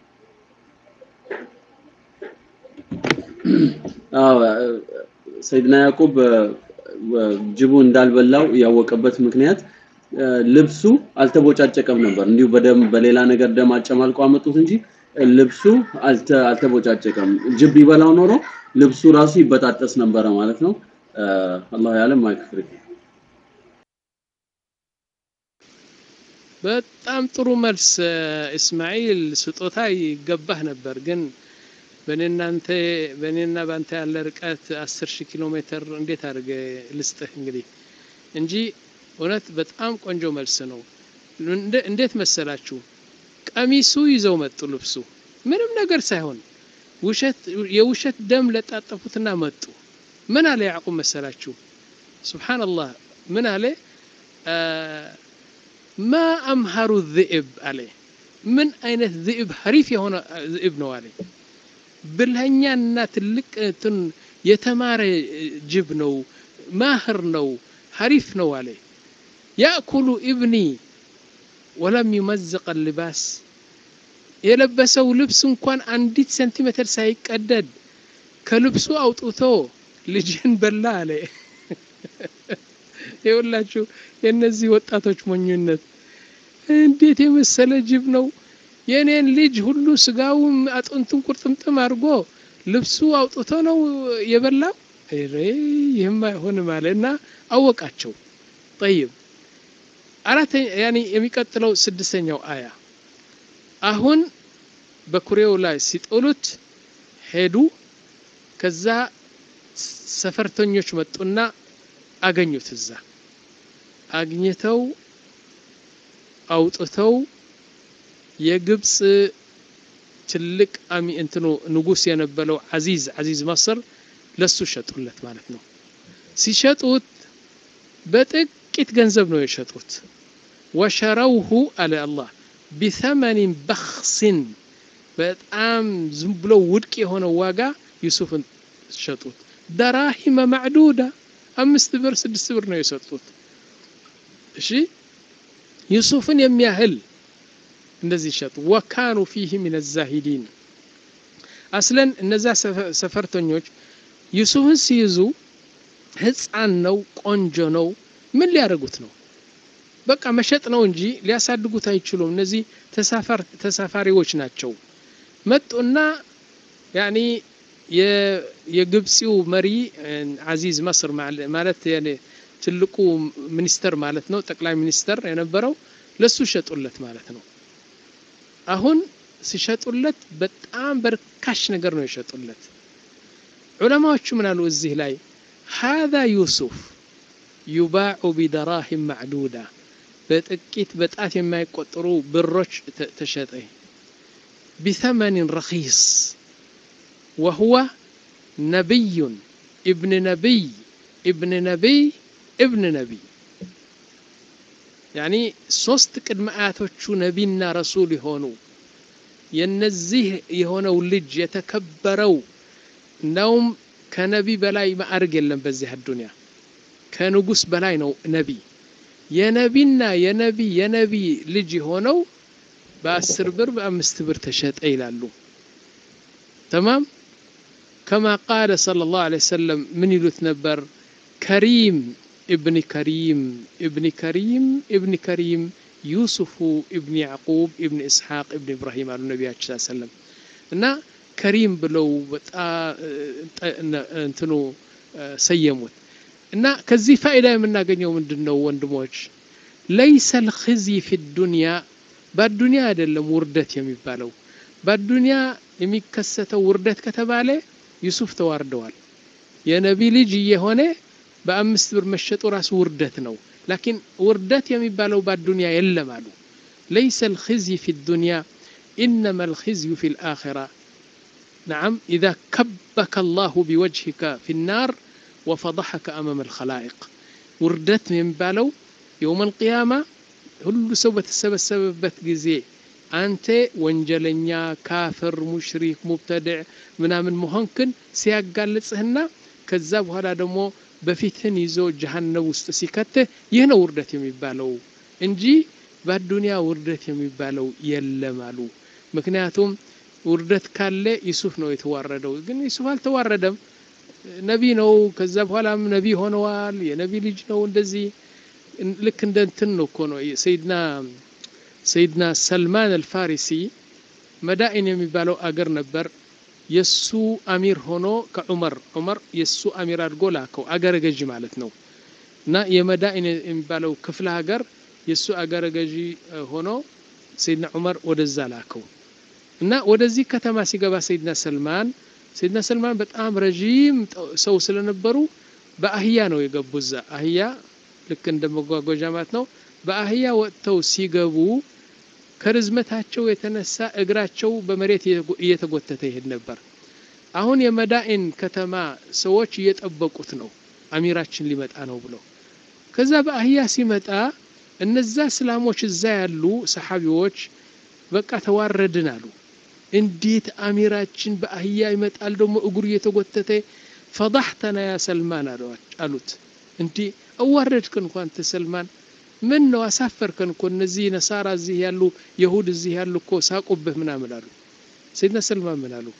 آه سيدنا يعقوب جبو እንዳልበላው ያወቀበት ምክንያት ልብሱ አልተቦጫጨቀም ነበር እንዲሁ በደም በሌላ ነገር ደም አጨማልቆ አመጡት እንጂ ልብሱ አልተቦጫጨቀም ጅብ ይበላው ኖሮ ልብሱ ራሱ ይበጣጠስ ነበር ማለት ነው አላህ ያለም ማይክፍሪ በጣም ጥሩ መልስ እስማኤል ስጦታ ይገባህ ነበር ግን በእናንተ በእናና ባንተ ያለ ርቀት አስር ሺህ ኪሎ ሜትር እንዴት አድርገ ልስጥህ እንግዲህ እንጂ እውነት በጣም ቆንጆ መልስ ነው እንዴት መሰላችሁ ቀሚሱ ይዘው መጡ ልብሱ ምንም ነገር ሳይሆን ውሸት የውሸት ደም ለጣጠፉትና መጡ ምን አለ ያዕቁብ መሰላችሁ ሱብሃንአላህ ምን አለ ما أمهر الذئب عليه من أين الذئب حريف هنا ذئب نوالي بالهنيان تلك تن يتمار جبنو ماهر نو حريف نوالي يأكل ابني ولم يمزق اللباس يلبسوا لبس كان عندي سنتيمتر سايق قدد كلبسو أوطوتو لجن بلا عليه ይወላችሁ የነዚህ ወጣቶች ሞኝነት እንዴት የመሰለ ጅብ ነው የኔን ልጅ ሁሉ ስጋውም አጥንቱን ቁርጥምጥም አርጎ ልብሱ አውጥቶ ነው የበላው እሬ ይህማ ይሆን ማለትና አወቃቸው طيب አራተ ያኒ የሚቀጥለው ስድስተኛው አያ አሁን በኩሬው ላይ ሲጥሉት ሄዱ ከዛ ሰፈርተኞች መጡና አገኙት እዛ አግኝተው አውጥተው የግብጽ ትልቅ አሚ እንትኑ ንጉስ የነበረው አዚዝ አዚዝ መስር ለሱ ሸጡለት ማለት ነው ሲሸጡት በጥቂት ገንዘብ ነው የሸጡት ወሸረውሁ አለ አላህ بثمن بخس በጣም ዝም ብሎ ውድቅ የሆነ ዋጋ ዩሱፍን ሸጡት دراهم معدوده አምስት ብር ስድስት ብር ነው የሰጡት እሺ ዩሱፍን የሚያህል እንደዚህ ሸጡ ወካኑ فيه من الزاهدين አስለን እነዛ ሰፈርተኞች ዩሱፍን ሲይዙ ህፃን ነው ቆንጆ ነው ምን ሊያደርጉት ነው በቃ መሸጥ ነው እንጂ ሊያሳድጉት አይችሉም እነዚህ ተሳፋር ተሳፋሪዎች ናቸው መጡና ያኒ የግብጽው መሪ አዚዝ መስር ማለት ያኔ ትልቁ ሚኒስተር ማለት ነው ጠቅላይ ሚኒስተር የነበረው ለሱ ሸጡለት ማለት ነው አሁን ሲሸጡለት በጣም በርካሽ ነገር ነው የሸጡለት ዑለማዎቹ ምን አሉ እዚህ ላይ هذا يوسف يباع بدراهم معدودة በጥቂት በጣት የማይቆጠሩ ብሮች ተሸጠ بثمن رخيص وهو نبي ابن نبي ابن نبي ابن نبي يعني ሶስት ቅድመ አያቶቹ ነብይና ረሱል ሆኑ የነዚህ የሆነው ልጅ የተከበረው እንደውም ከነቢ በላይ ማዕረግ የለም በዚህ አዱንያ ከንጉስ በላይ ነው ነቢ የነቢና የነቢ የነቢ ልጅ ሆነው በአስር ብር በአምስት ብር ተሸጠ ይላሉ تمام كما قال صلى الله عليه وسلم من يلوت نبر كريم ابن كريم ابن كريم ابن كريم يوسف ابن يعقوب ابن إسحاق ابن إبراهيم على النبي صلى الله عليه وسلم እና كريم ብለው እንትኑ ሰየሙት እና ከዚህ ፋይዳ የምናገኘው ምንድነው ወንድሞች ليس الخزي في الدنيا በዱንያ አይደለም ውርደት የሚባለው በዱንያ የሚከሰተው ውርደት ከተባለ ዩሱፍ ተዋርደዋል የነቢ ልጅ የሆነ በአምስት ብር መሸጡ ራሱ ውርደት ነው لكن ውርደት የሚባለው በዱንያ የለም አሉ ليس الخزي في الدنيا إنما الخزي في الآخرة نعم إذا كبك الله بوجهك في النار وفضحك أمام الخلائق وردت من بالو يوم القيامة كل سوبة السبب السبب بتجزي أنت وانجلنيا كافر مشرك مبتدع منا من مهنكن سياق قال لسهنا كذاب هذا دمو بفيتن يزو جهنم وستسيكته يهنا وردت من بالو انجي بالدنيا وردت من بالو يلمالو مكنياتهم ውርደት ካለ ዩሱፍ ነው የተዋረደው ግን ዩሱፍ አልተዋረደም ነቢ ነው ከዛ በኋላም ነቢ ሆነዋል የነቢ ልጅ ነው እንደዚህ ልክ እንደ እንትን ነው እኮ ነው ሰይድና ሰይድና ሰልማን አልፋሪሲ መዳኢን የሚባለው አገር ነበር የሱ አሚር ሆኖ ከዑመር ዑመር የሱ አሚር አድርጎ ላከው አገረ ገዢ ማለት ነው እና የመዳኢን የሚባለው ክፍለ ሀገር የሱ አገረ ገዢ ሆኖ ሰይድና ዑመር ወደዛ ላከው እና ወደዚህ ከተማ ሲገባ ሰይድና ሰልማን ሰይድና ሰልማን በጣም ረጅም ሰው ስለነበሩ በአህያ ነው የገቡዛ አህያ ልክ እንደመጓጓዣ ማለት ነው በአህያ ወጥተው ሲገቡ ከርዝመታቸው የተነሳ እግራቸው በመሬት እየተጎተተ ይሄድ ነበር አሁን የመዳኢን ከተማ ሰዎች እየጠበቁት ነው አሚራችን ሊመጣ ነው ብለው ከዛ በአህያ ሲመጣ እነዛ እስላሞች እዛ ያሉ ሰሃቢዎች በቃ ተዋረድን አሉ እንዴት አሚራችን በአህያ ይመጣል ደሞ እግሩ እየተጎተተ فضحتنا يا سلمان አሉት እንዴ አዋረድከን እንኳን ተሰልማን ምን ነው አሳፈርከን እኮ እነዚህ ነሳራ እዚህ ያሉ ይሁድ እዚህ ያሉ እኮ ሳቁብህ ምናምን አሉ ሰይድና ሰልማን ምን አሉ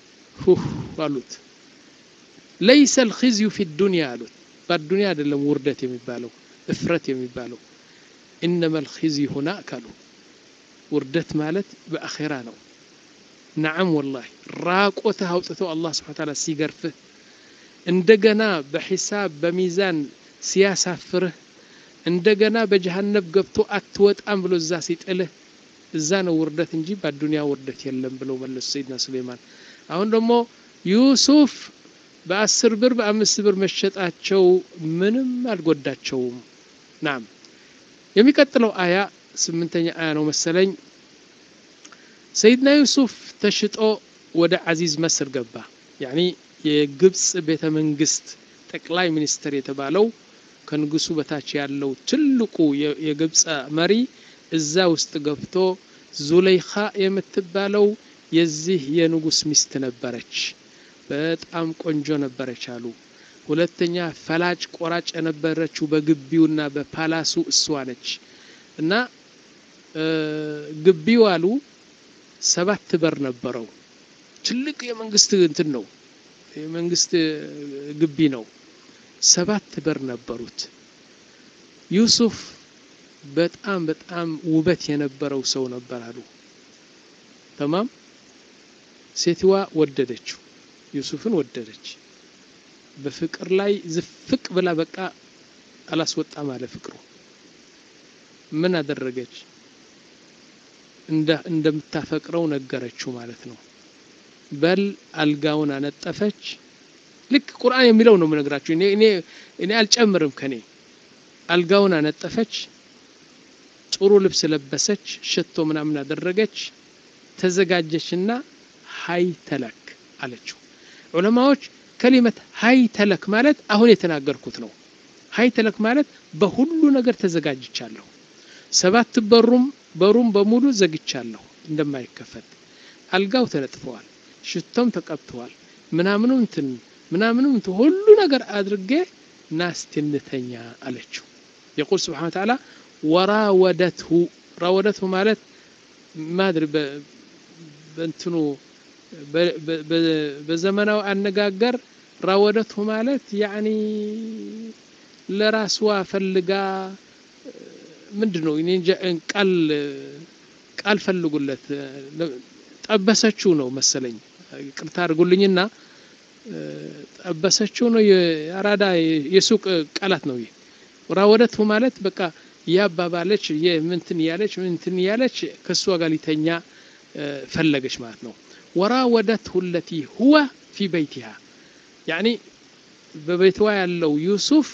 ሁ አሉት ليس الخزي في الدنيا አሉት በዱንያ አይደለም ውርደት የሚባለው እፍረት የሚባለው انما الخزي هناك አሉ ውርደት ማለት በአኺራ ነው نعم والله راقوته አውጥቶ አላህ Subhanahu Wa Ta'ala ሲገርፍህ እንደገና በሂሳብ በሚዛን ሲያሳፍርህ እንደገና በጀሃነም ገብቶ አትወጣም ብሎ እዛ ሲጥልህ እዛ ነው ውርደት እንጂ በዱንያ ውርደት የለም ብሎ መለስ ሰይድና ሱሌማን አሁን ደግሞ ዩሱፍ በአስር ብር በአምስት ብር መሸጣቸው ምንም አልጎዳቸውም نعم የሚቀጥለው አያ ስምንተኛ አያ ነው መሰለኝ ሰይድና ዩሱፍ ተሽጦ ወደ አዚዝ መስር ገባ يعني የግብጽ ቤተ መንግስት ጠቅላይ ሚኒስትር የተባለው ከንጉሱ በታች ያለው ትልቁ የግብጽ መሪ እዛ ውስጥ ገብቶ ዙለይኻ የምትባለው የዚህ የንጉስ ሚስት ነበረች በጣም ቆንጆ ነበረች አሉ ሁለተኛ ፈላጭ ቆራጭ ነበረችው በግቢውና በፓላሱ እሷ ነች እና ግቢው አሉ ሰባት በር ነበረው ትልቅ የመንግስት እንትን ነው የመንግስት ግቢ ነው ሰባት በር ነበሩት ዩሱፍ በጣም በጣም ውበት የነበረው ሰው ነበር አሉ تمام ሴትዋ ወደደችው ዩሱፍን ወደደች በፍቅር ላይ ዝፍቅ ብላ በቃ አላስወጣ ማለት ፍቅሩ ምን አደረገች እንደ እንደምታፈቅረው ነገረችው ማለት ነው በል አልጋውን አነጠፈች ልክ ቁርአን የሚለው ነው ምነግራችሁ እኔ እኔ እኔ አልጨምርም ከኔ አልጋውን አነጠፈች ጥሩ ልብስ ለበሰች ሽቶ ምናምን አደረገች ተዘጋጀችና ሃይ ተለክ አለችው ዑለማዎች كلمه ሃይ ተለክ ማለት አሁን የተናገርኩት ነው ሃይ ተለክ ማለት በሁሉ ነገር ተዘጋጅቻለሁ ሰባት በሩም በሩም በሙሉ ዘግቻለሁ እንደማይከፈት አልጋው ተነጥፈዋል ሽቶም ተቀብተዋል ምናምኑም እንትን ምናምኑም ሁሉ ነገር አድርጌ ናስትንተኛ አለችው يقول سبحانه وتعالى وراودته راودته ማለት ማድር በእንትኑ በዘመናው አነጋገር راودته ማለት يعني ለራስዋ ፈልጋ ምንድነው እኔ ቃል ቃል ፈልጉለት ጠበሰችው ነው መሰለኝ ቅርታ አድርጉልኝና ጠበሰችው ነው የአራዳ የሱቅ ቃላት ነው ይሄ راودته ማለት በቃ ያባባለች የምንትን ያለች ምንትን ያለች ከሷ ጋር ሊተኛ ፈለገች ማለት ነው وراودته التي هو في بيتها يعني በቤቷ ያለው ዩሱፍ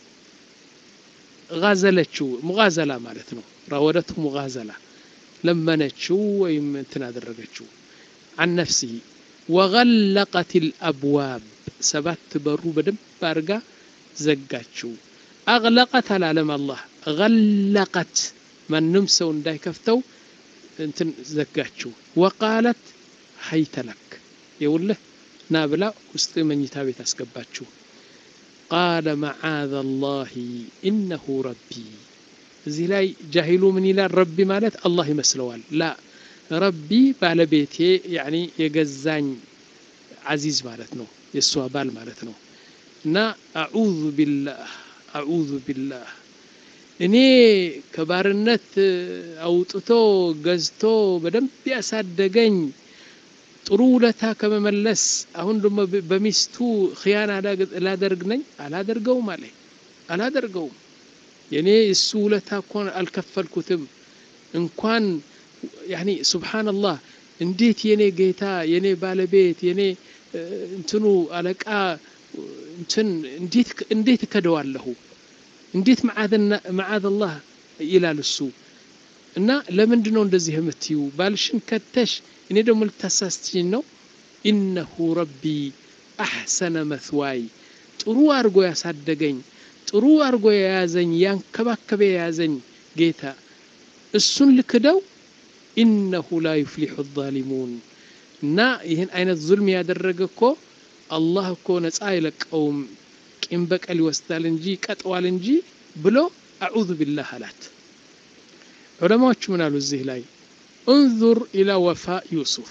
غازلچو مغازله ማለት ነው راودته مغازله ለመነችው ወይም እንትን አደረገችው عن نفسه وغلقت الابواب سبات በሩ በደንብ አርጋ ዘጋችው اغلقت العالم الله غلقت ማንም ሰው እንዳይከፍተው እንትን ዘጋችው وقالت حيت لك ይውልህ ናብላ ውስጥ መኝታ ቤት አስገባችው قال معاذ الله انه ربي እዚህ ላይ ጃሂሉ ምን ይላል ረቢ ማለት አላህ ይመስለዋል ላ ረቢ ባለቤቴ يعني የገዛኝ አዚዝ ማለት ነው የሷ ባል ማለት ነው እና አዑዙ ቢላህ አዑዙ ቢላህ እኔ ከባርነት አውጥቶ ገዝቶ በደንብ ያሳደገኝ ጥሩ ውለታ ከመመለስ አሁን ደግሞ በሚስቱ ኺያና ላደርግ ነኝ አላደርገውም አለ አላደርገውም የኔ እሱ ውለታ እንኳን አልከፈልኩትም እንኳን يعني سبحان الله እንዴት የኔ ጌታ የኔ ባለቤት የኔ እንትኑ አለቃ እንትን እንዴት እንዴት ከደዋለሁ እንዴት ማዓደና ማዓድ الله ይላል እሱ እና ለምንድን ነው እንደዚህ የምትዩ ባልሽን ከተሽ እኔ ደግሞ ልታሳስተኝ ነው انه ربي احسن مثواي ጥሩ አርጎ ያሳደገኝ ጥሩ አርጎ ያያዘኝ ያንከባከበ ያያዘኝ ጌታ እሱን ልክደው انه لا يفلح الظالمون እና ይሄን አይነት ዙልም ያደረገኮ አላህ እኮ ነፃ አይለቀውም ቂም በቀል ይወስዳል እንጂ ቀጥዋል እንጂ ብሎ አዑዙ ቢላህ አላት ዑለማዎች ምን አሉ እዚህ ላይ انظر الى وفاء يوسف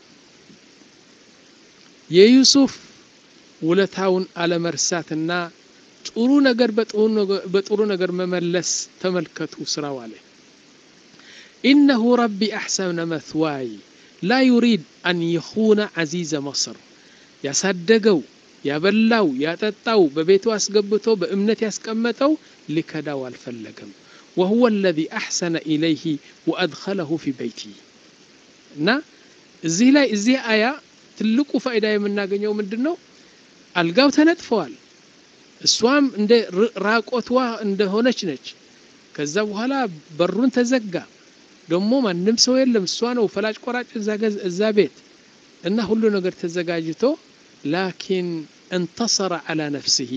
የዩሱፍ ውለታውን አለመርሳትና ጥሩ ነገር በጥሩ ነገር መመለስ ተመልከቱ ስራው አለ انه ربي احسن مثواي لا يريد ان يخون عزيز مصر ያሳደገው ያበላው ያጠጣው በቤቱ አስገብቶ በእምነት ያስቀመጠው ለከዳው አልፈለገም وهو الذي احسن اليه وادخله في بيته እና እዚህ ላይ እዚህ አያ ትልቁ ፋይዳ የምናገኘው ምንድነው አልጋው ተነጥፈዋል እሷም እንደ ራቆትዋ እንደሆነች ነች ከዛ በኋላ በሩን ተዘጋ ደሞ ማንንም ሰው የለም እሷ ነው ፈላጭ ቆራጭ እዛ ቤት እና ሁሉ ነገር ተዘጋጅቶ لكن انتصر على نفسه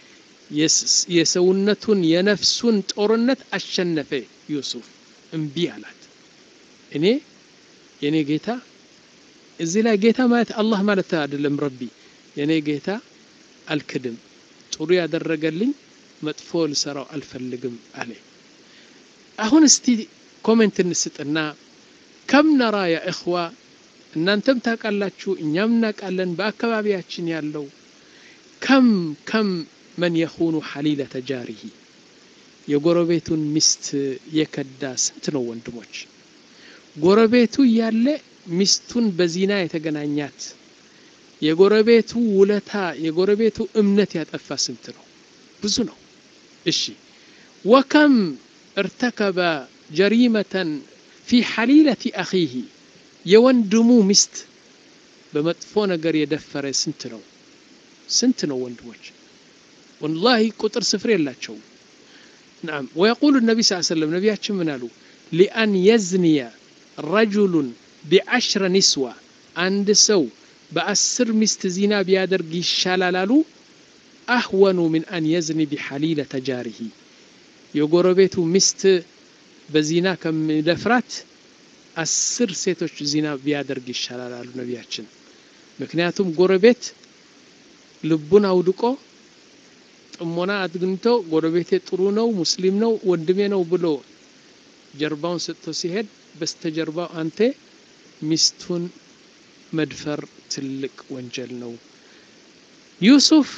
የሰውነቱን የነፍሱን ጦርነት አሸነፈ ዩሱፍ እንቢ አላት እኔ የኔ ጌታ እዚህ ላይ ጌታ ማለት አላህ ማለት አይደለም ረቢ የኔ ጌታ አልክድም ጥሩ ያደረገልኝ መጥፎ ልሰራው አልፈልግም አለ አሁን እስቲ ኮሜንት እንስጥና ከም ነራ ያ اخوه እናንተም ታቃላችሁ እኛም እናቃለን በአካባቢያችን ያለው ከም ከም من يخون حليلة جاره የጎረቤቱን ሚስት የከዳ ስንት ነው ወንድሞች ጎረቤቱ ያለ ሚስቱን በዚና የተገናኛት የጎረቤቱ ውለታ የጎረቤቱ እምነት ያጠፋ ስንት ነው ብዙ ነው እሺ وكم ارتكب جريمة في حليلة أخيه የወንድሙ ሚስት በመጥፎ ነገር የደፈረ ስንት ነው ስንት ነው ወንድሞች والله قطر صفر يلاچو نعم ويقول النبي صلى الله عليه وسلم نبياتችን ምን አሉ لأن يزني رجل بعشر نسوة عند سو بأسر ሚስት ዚና ቢያደርግ ይሻላል አሉ أهون من أن يزني بحليلة جاره የጎረቤቱ ሚስት በዚና ከመደፍራት አስር ሴቶች ዚና ቢያደርግ ይሻላል አሉ ነቢያችን። ምክንያቱም ጎረቤት ልቡን አውድቆ ጥሞና አድግንቶ ጎረቤቴ ጥሩ ነው ሙስሊም ነው ወንድሜ ነው ብሎ ጀርባውን ሰጥቶ ሲሄድ በስተጀርባው አንተ ሚስቱን መድፈር ትልቅ ወንጀል ነው። ዩሱፍ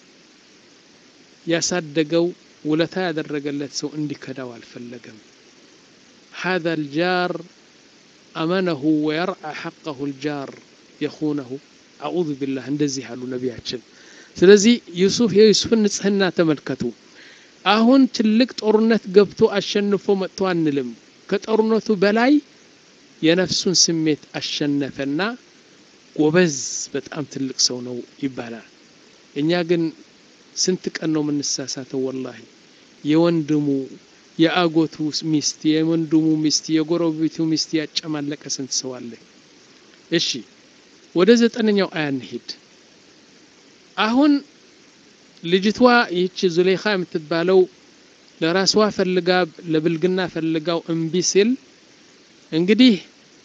ያሳደገው ውለታ ያደረገለት ሰው እንዲከዳው አልፈለገም። هذا الجار أمنه ويرعى حقه الجار يخونه أعوذ بالله እንደዚህ አሉ ነቢያችን። ስለዚህ ዩሱፍ የዩሱፍን ንጽህና ተመልከቱ። አሁን ትልቅ ጦርነት ገብቶ አሸንፎ መጥቶ አንልም። ከጦርነቱ በላይ የነፍሱን ስሜት አሸነፈና ጎበዝ በጣም ትልቅ ሰው ነው ይባላል። እኛ ግን ስንት ቀን ነው የምንሳሳተው? ወላሂ የወንድሙ የአጎቱ ሚስት የወንድሙ ሚስት የጎረቤቱ ሚስት ያጨማለቀ ስንት ሰው አለ። እሺ ወደ ዘጠነኛው አያ እንሂድ። አሁን ልጅቷ ይህች ዙለይኻ የምትባለው ለራስዋ ፈልጋ ለብልግና ፈልጋው እምቢ ሲል እንግዲህ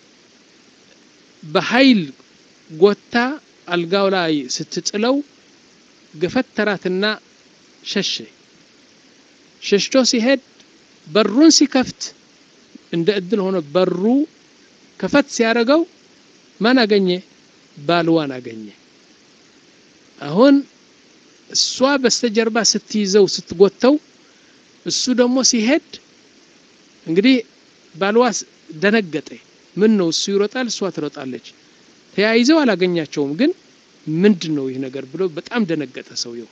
በኃይል ጎታ አልጋው ላይ ስትጥለው ገፈተራትና ሸሸ። ሸሽቶ ሲሄድ በሩን ሲከፍት እንደ እድል ሆነ በሩ ከፈት ሲያረጋው ማን አገኘ? ባልዋን አገኘ። አሁን እሷ በስተጀርባ ስትይዘው ስትጎተው እሱ ደግሞ ሲሄድ እንግዲህ ባልዋስ ደነገጠ። ምን ነው እሱ ይሮጣል እሷ ትሮጣለች። ተያይዘው አላገኛቸውም። ግን ምንድነው ይህ ነገር ብሎ በጣም ደነገጠ ሰውየው።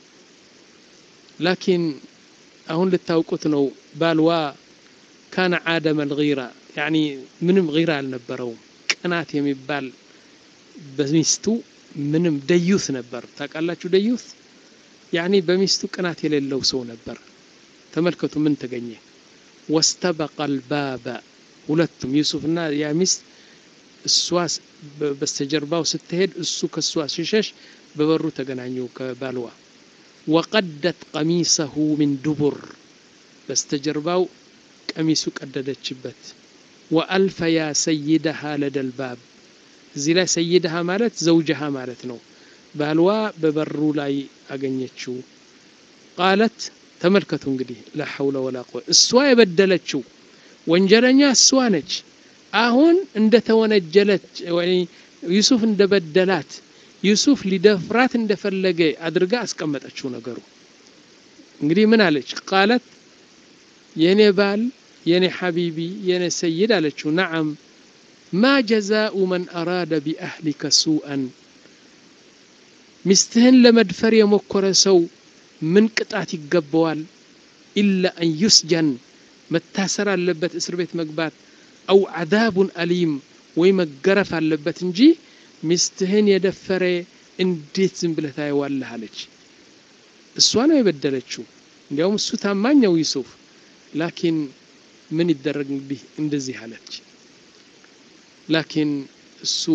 ላኪን አሁን ልታውቁት ነው ባልዋ كان عادم الغيرة يعني ምንም غيرة አልነበረው። ቅናት የሚባል በሚስቱ ምንም ደዩት ነበር። ታውቃላችሁ ደዩት يعني በሚስቱ ቅናት የሌለው ሰው ነበር። ተመልከቱ ምን ተገኘ? واستبق الباب ሁለቱም ዩሱፍና ያሚስ እሷስ በስተጀርባው ስትሄድ እሱ ከሷ ሲሸሽ በበሩ ተገናኙ ከባልዋ። وقدت قميصه من دبر በስተጀርባው ቀሚሱ ቀደደችበት። وألف يا سيدها لدى الباب እዚህ ላይ ሰይደሃ ማለት ዘውጀሃ ማለት ነው። ባልዋ በበሩ ላይ አገኘችው። قالت ተመልከቱ እንግዲህ لا حول ولا قوة እሷ የበደለችው ወንጀለኛ እሷ ነች። አሁን እንደተወነጀለች ወይ ዩሱፍ እንደበደላት ዩሱፍ ሊደፍራት እንደፈለገ አድርጋ አስቀመጠችው ነገሩ። እንግዲህ ምን አለች? قالت የኔ ባል የኔ ሐቢቢ የኔ ሰይድ አለችው። نعم ما جزاء من أراد بأهلك سوءا مستهن لمدفر يمكر سو من قطعت يقبوال إلا أن يسجن متاسر اللبت اسر بيت مقبات أو عذاب أليم ويمقرف اللبت نجي مستهن يدفر انديت زنبلتا يوالها لك السوانا يبدلتشو اليوم السو تامان يوسف لكن من يدرق به اندزي حالك. لكن السو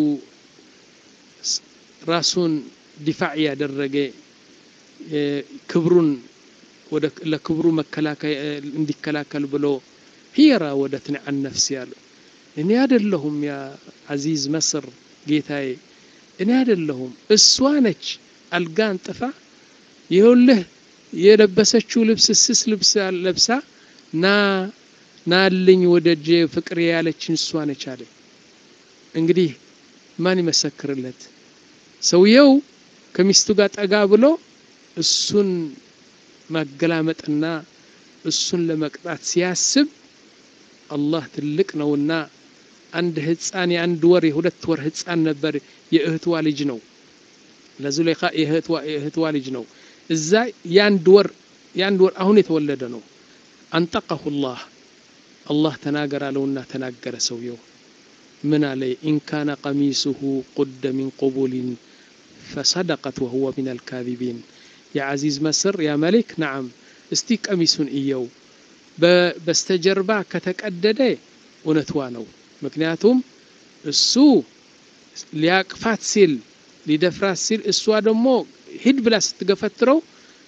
راسون دفاع يدرج كبرون وده لكبرو مكلاك عندي كلاكل بلو هي راودتني عن نفسي قالوا إني هذا لهم يا عزيز مصر جيتاي إني هذا لهم السوانج الجان تفا يقول له يلبسه شو لبس السس لبس لبسه نا نالين ودج فكري على السوانج عليه እንግዲህ ማን ይመሰክርለት? ሰውየው ከሚስቱ ጋር ጠጋ ብሎ እሱን ማገላመጥና እሱን ለመቅጣት ሲያስብ አላህ ትልቅ ነውና አንድ ህፃን የአንድ ወር የሁለት ወር ህፃን ነበር። የእህቷ ልጅ ነው። ለዙለይኻ የእህቷ የእህቷ ልጅ ነው። እዛ የአንድ ወር የአንድ ወር አሁን የተወለደ ነው። አንጠቀሁ الله الله ተናገር አለውና ተናገረ ሰውየው። من عليه إن كان قميصه قد من قبول فصدقت وهو من الكاذبين. يا عزيز مصر يا ملك نعم استي قميص إيو بستجربة كتقدد ونتوانو مكنياتهم السو لياقفات سيل لدفرات سيل السوا دمو هيد بلا ستقفترو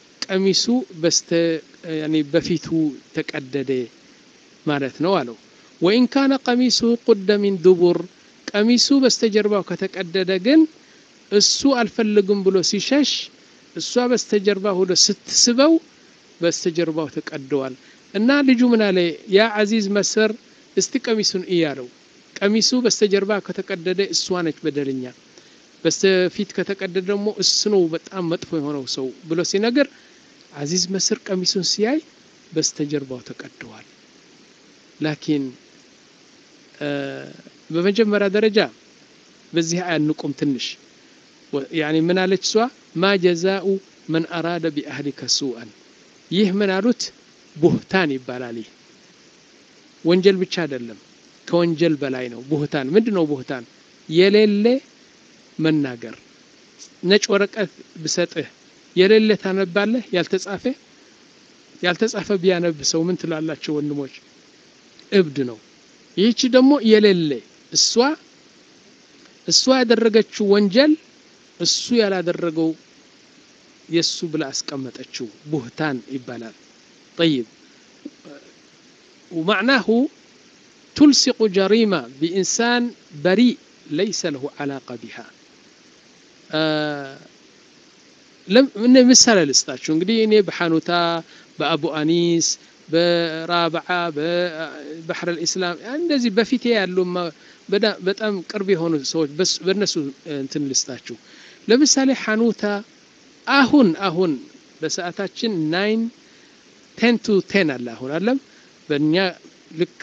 قميصو بست يعني بفيتو تقدد مالت نو قالوا وإن كان قميصه قد من دبر قميصه بستجربه كتقدد جن السوء الفلقم بلو سيشش السوء بستجربه هو ستسبو بستجربه تقدوال እና ልጁ ምን አለ ያ አዚዝ መስር እስቲ ቀሚሱን እያለው ቀሚሱ በስተጀርባ ከተቀደደ እሷ ነች በደለኛ በስተፊት ከተቀደደ ደግሞ እሱ ነው በጣም መጥፎ የሆነው ሰው ብሎ ሲነገር አዚዝ መስር ቀሚሱን ሲያይ በስተጀርባው ተቀደዋል ላኪን በመጀመሪያ ደረጃ በዚህ አንቁም ትንሽ يعني ምን አለች እሷ ما جزاء من أراد بأهلك سوءا ይህ ምን አሉት ቡህታን ይባላል ወንጀል ብቻ አይደለም ከወንጀል በላይ ነው ቡህታን ምንድነው ቡህታን የሌለ መናገር ነጭ ወረቀት ብሰጥህ የሌለ ታነባለህ ያልተጻፈ ያልተጻፈ ቢያነብ ሰው ምን ትላላችሁ ወንድሞች እብድ ነው ይህች ደግሞ የሌለ እሷ እሷ ያደረገችው ወንጀል እሱ ያላደረገው የሱ ብላ አስቀመጠችው ቡህታን ይባላል طيب ومعناه تلصق جريمة بإنسان بريء ليس له علاقة بها لم من مثال الاستاتشو እንግዲህ እኔ በሐኑታ በአቡ አኒስ በራብዓ በባህር الاسلام እንደዚህ በፊቴ ያሉ በጣም ቅርብ የሆኑ ሰዎች በእነሱ እንትን ልስጣችሁ ለምሳሌ ሐኑታ አሁን አሁን በሰዓታችን nine ten to ten አለ አሁን አይደለም በእኛ ልክ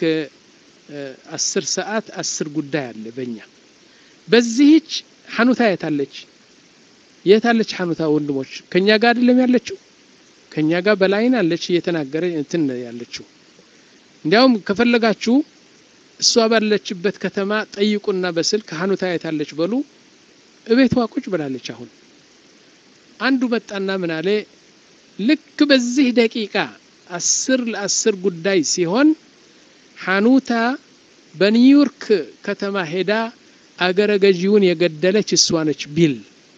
አስር ሰዓት አስር ጉዳይ አለ በእኛ በዚህች ሐኑታ የታለች የታለች ሐኑታ ወንድሞች ከኛ ጋር አይደለም ያለችው ከኛ ጋር በላይን አለች እየተናገረ እንትን ያለችው እንዲያውም ከፈለጋችሁ እሷ ባለችበት ከተማ ጠይቁና በስልክ ሐኑታ የታለች በሉ እቤቷ ቁጭ ብላለች አሁን አንዱ መጣና ምን አለ ልክ በዚህ ደቂቃ አስር ለአስር ጉዳይ ሲሆን ሐኑታ በኒውዮርክ ከተማ ሄዳ አገረ ገዢውን የገደለች እሷ ነች ቢል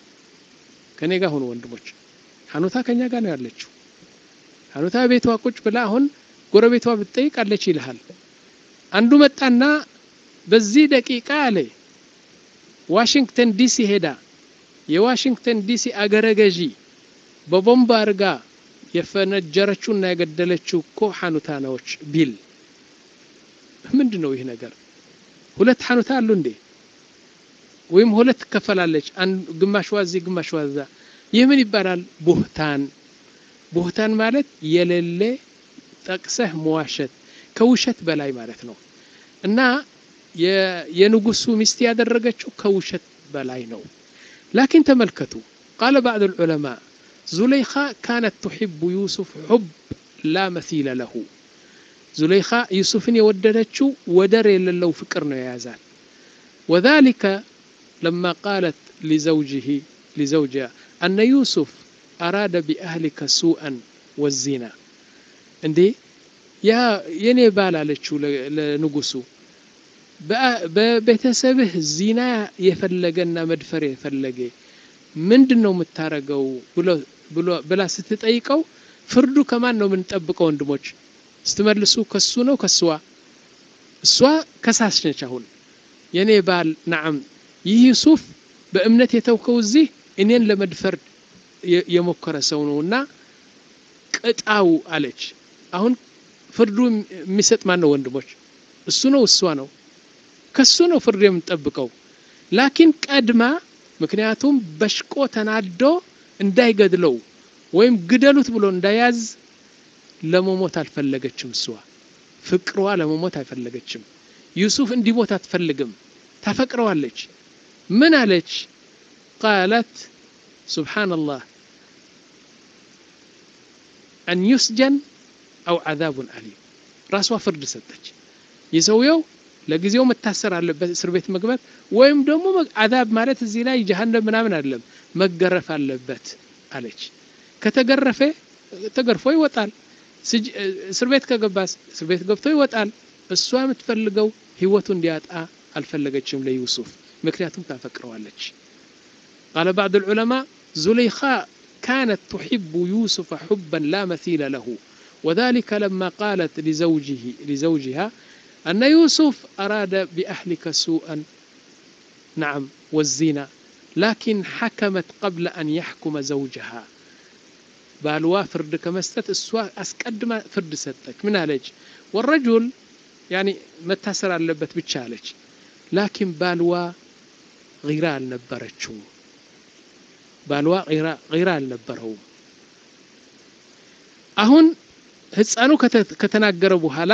ከኔ ጋር ሆኖ ወንድሞች ሐኑታ ከኛ ጋር ነው ያለችው ሐኑታ ቤቷ ቁጭ ብላ አሁን ጎረቤቷ ብትጠይቃለች ይልሃል አንዱ መጣና በዚህ ደቂቃ አለ ዋሽንግተን ዲሲ ሄዳ የዋሽንግተን ዲሲ አገረ ገዢ በቦምብ አርጋ የፈነጀረችውና የገደለችው እኮ ሐኑታ ነች ቢል ምንድነው ይሄ ነገር ሁለት ሐኑታ አሉ እንዴ ወይም ሁለት ከፈላለች አንድ ግማሽ ዋዚ ግማሽ ዋዛ ይህ ምን ይባላል ቡህታን ቡህታን ማለት የሌለ ጠቅሰህ መዋሸት ከውሸት በላይ ማለት ነው እና የንጉሱ ሚስት ያደረገችው ከውሸት በላይ ነው لكن تملكتوا قال بعض العلماء زليخة كانت تحب يوسف حب لا مثيل له زليخة يوسف يوددتشو ودر للو فكرنا يا زال وذلك لما قالت لزوجه لزوجها أن يوسف أراد بأهلك سوءا والزنا عندي يا يني بالا لتشو لنقصو በቤተሰብህ ዚና የፈለገና መድፈር የፈለገ ምንድነው የምታረገው ብሎ ብሎ ብላ ስትጠይቀው ፍርዱ ከማን ነው የምንጠብቀው ወንድሞች ስትመልሱ ከሱ ነው ከሷ እሷ ከሳሽ ነች አሁን የኔ ባል نعم ዩሱፍ በእምነት የተውከው እዚህ እኔን ለመድፈር የሞከረ ሰው ነውና ቅጣው አለች አሁን ፍርዱ የሚሰጥ ማን ነው ወንድሞች እሱ ነው እሷ ነው ከሱ ነው ፍርድ የምንጠብቀው ላኪን ቀድማ ምክንያቱም በሽቆ ተናዶ እንዳይገድለው ወይም ግደሉት ብሎ እንዳያዝ ለመሞት አልፈለገችም እሷ ፍቅሯ ለመሞት አይፈለገችም ዩሱፍ እንዲሞት አትፈልግም ታፈቅረዋለች ምን አለች قالت سبحان الله أن يسجن أو عذاب أليم راسوا فرد ሰጠች ይሰውየው ለጊዜው መታሰር አለበት እስር ቤት መግባት ወይም ደግሞ አዛብ ማለት እዚህ ላይ ጀሃነም ምናምን አይደለም መገረፍ አለበት አለች ከተገረፈ ተገርፎ ይወጣል እስር ቤት ከገባስ እስር ቤት ገብቶ ይወጣል እሷ የምትፈልገው ህይወቱ እንዲያጣ አልፈለገችም ለዩሱፍ ምክንያቱም ታፈቅረዋለች قال بعض العلماء زليخة كانت تحب يوسف حبا لا مثيل له وذلك لما قالت لزوجه لزوجها أن يوسف أراد بأهلك سوءا نعم والزنا لكن حكمت قبل أن يحكم زوجها بالوا فرد كمستت السوا أسقدم فرد ستك من عليك والرجل يعني متسر علبت بتشالج لكن بالوا غيرا النبرتشو بالوا غيرا غيرا النبرهو أهون ህፃኑ ከተናገረ በኋላ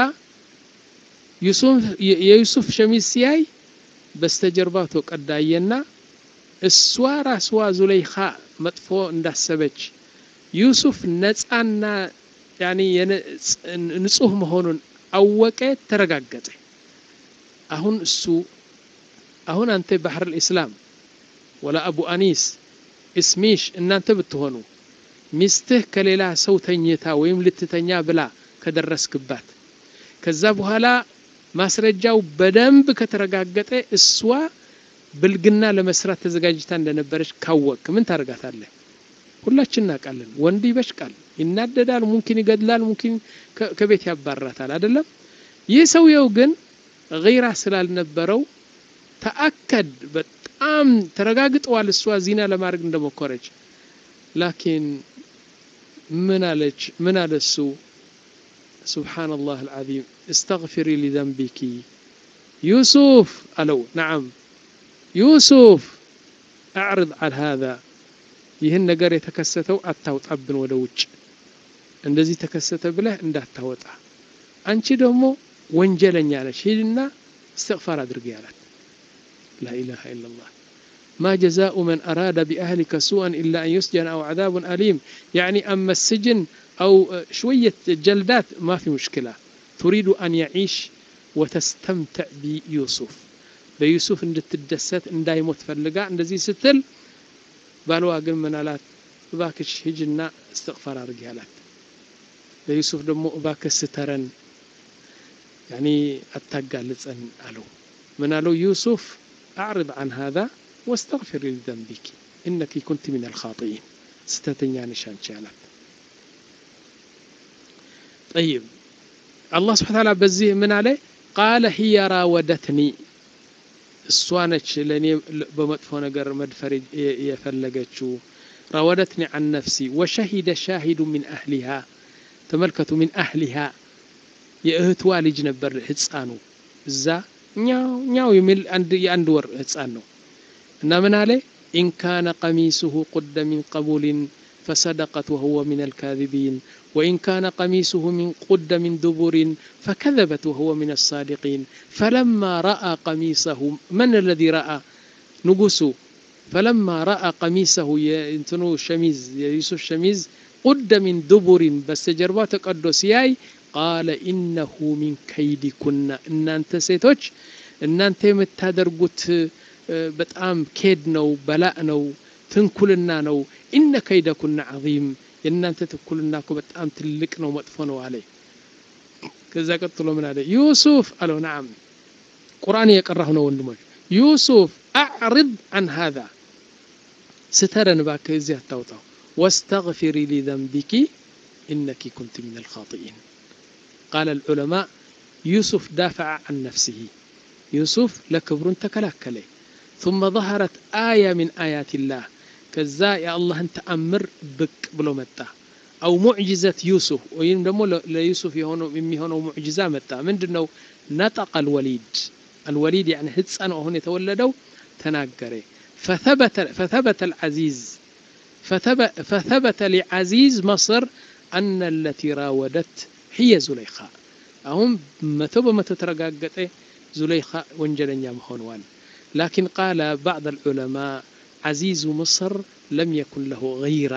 ዩሱፍ የዩሱፍ ሸሚዝ ሲያይ በስተጀርባው ተቀዳየና እሷ ራስዋ ዙለይኻ መጥፎ እንዳሰበች ዩሱፍ ነፃና ያኒ ንጹህ መሆኑን አወቀ ተረጋገጠ አሁን እሱ አሁን አንተ ባህር الاسلام ولا ابو انيس اسميش እናንተ ብትሆኑ ሚስትህ ከሌላ ሰው ተኝታ ወይም ልትተኛ ብላ ከደረስክባት ከዛ በኋላ ማስረጃው በደንብ ከተረጋገጠ እሷ ብልግና ለመስራት ተዘጋጅታ እንደነበረች ካወቅ ምን ታረጋታለህ ሁላችን እናቃለን ወንድ ይበሽቃል ይናደዳል ሙምኪን ይገድላል ሙምኪን ከቤት ያባራታል አይደለም ይህ ሰውየው ግን غيራ ስላልነበረው ተአከድ በጣም ተረጋግጧል እሷ ዚና ለማድረግ እንደሞከረች لكن من عليك من على السوء سبحان الله العظيم استغفري لذنبك يوسف ألو نعم يوسف أعرض على هذا ይህን ነገር የተከሰተው አታውጣብን ወደ ውጭ እንደዚህ ተከሰተ ብለህ እንዳታወጣ አንቺ ደግሞ ወንጀለኛ ነሽ ሂድና استغفار አድርጊ ያላት لا اله الا الله ما جزاء من أراد بأهلك سوءا إلا أن يسجن أو عذاب أليم يعني أما السجن أو شوية جلدات ما في مشكلة تريد أن يعيش وتستمتع بيوسف بيوسف عند التدسات عند يموت فلقا عند زي ستل بالوا قل منالات باكش هجنا استغفار رجالات بيوسف دمو باك سترن يعني التقال لسن قالوا من قالوا يوسف أعرض عن هذا واستغفر لذنبك إنك كنت من الخاطئين ستتنياني شان شالات طيب الله سبحانه وتعالى بزيه من عليه قال هي راودتني السوانش لاني بمطفو نجر مدفر يفلقتشو راودتني عن نفسي وشهد شاهد من أهلها تملكته من أهلها يأهتوا لجنبر هتسانو الزا نياو نياو يميل عند يندور هتسانو إنما عليه إن كان قميصه قد من قبول فصدقت وهو من الكاذبين وإن كان قميصه من قد من دبر فكذبت وهو من الصادقين فلما رأى قميصه من الذي رأى نقصه فلما رأى قميصه ينتنو شميز يوسف شميز قد من دبر بس جربات قدوسياي قال إنه من كيدكن إن أنت سيتوش إن أنت متادرقت በጣም ኬድ ነው በላእ ነው ትንኩልና ነው إن كيدكن عظيم የእናንተ ትኩልና እኮ በጣም ትልቅ ነው መጥፎ ነው አለ ከዛ ቀጥሎ ምን አለ ዩሱፍ አለው نعم ቁርአን እየቀራሁ ነው ወንድሞች ዩሱፍ أعرض عن هذا سترن باك እዚህ አታውጣው واستغفري لذنبك إنك كنت من الخاطئين قال العلماء يوسف دافع عن نفسه يوسف لكبر تكلاكله ثم ظهرت آية من آيات الله كذا يا الله أنت أمر بك بلو متى أو معجزة يوسف وين دمو ليوسف يهونو ممي هونو معجزة متى من دنو نطق الوليد الوليد يعني هتس أنا وهون يتولدوا تناقري فثبت فثبت العزيز فثبت فثبت لعزيز مصر أن التي راودت هي زليخاء أهم متوبة متترقاقته زليخاء وانجلن يام هونوان لكن قال بعض العلماء عزيز مصر لم يكن له غيرة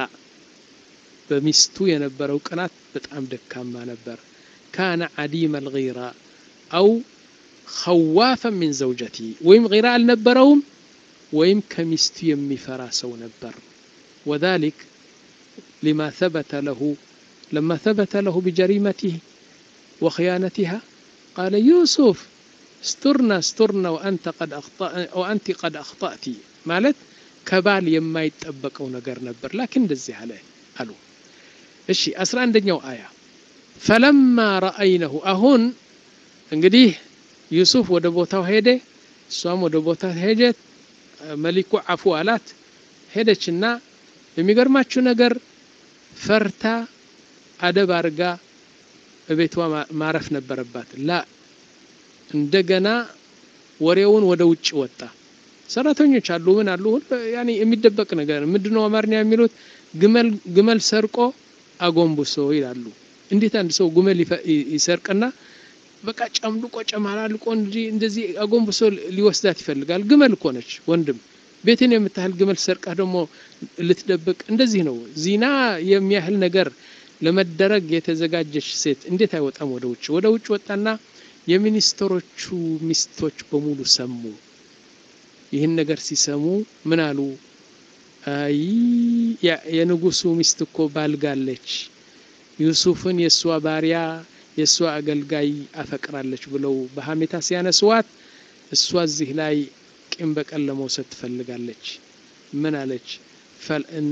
بمستو ينبرو قنات بتعم دكاما نبر كان عديم الغيرة أو خوافا من زوجته ويم غيرة النبرهم ويم كمستو يمي فراسو نبر وذلك لما ثبت له لما ثبت له بجريمته وخيانتها قال يوسف استرنا استرنا وأنت قد أخطأ وأنت قد أخطأتي مالت كبال يما يتطبقوا ነገር ነበር لكن እንደዚህ አለ አሉ እሺ አስራ አንደኛው አያ فلما رأينه አሁን እንግዲህ ዩሱፍ ወደ ቦታው ሄደ እሷም ወደ ቦታው ሄደች መሊኩ አፉ አላት ሄደችና የሚገርማችሁ ነገር ፈርታ አደብ አርጋ በቤቷ ማረፍ ነበረባት ላ እንደገና ወሬውን ወደ ውጭ ወጣ ሰራተኞች አሉ ምን አሉ ያኒ የሚደበቅ ነገር ምንድነው አማርኛ የሚሉት ግመል ግመል ሰርቆ አጎንብሶ ይላሉ እንዴት አንድ ሰው ግመል ይሰርቅና በቃ ጨምልቆ ጨማላልቆ እንጂ እንደዚህ አጎንብሶ ሊወስዳት ይፈልጋል ግመል እኮ ነች ወንድም ቤትን የምታህል ግመል ሰርቃ ደግሞ ልትደብቅ እንደዚህ ነው ዚና የሚያህል ነገር ለመደረግ የተዘጋጀች ሴት እንዴት አይወጣም ወደ ውጭ ወደ ውጭ ወጣና የሚኒስትሮቹ ሚስቶች በሙሉ ሰሙ ይህን ነገር ሲሰሙ ምን አሉ አይ የንጉሱ ሚስት እኮ ባልጋለች ዩሱፍን የሷ ባሪያ የሷ አገልጋይ አፈቅራለች ብለው በሐሜታ ሲያነሱዋት እሷ እዚህ ላይ ቂም በቀል ለመውሰድ ትፈልጋለች ምን አለች ፈልና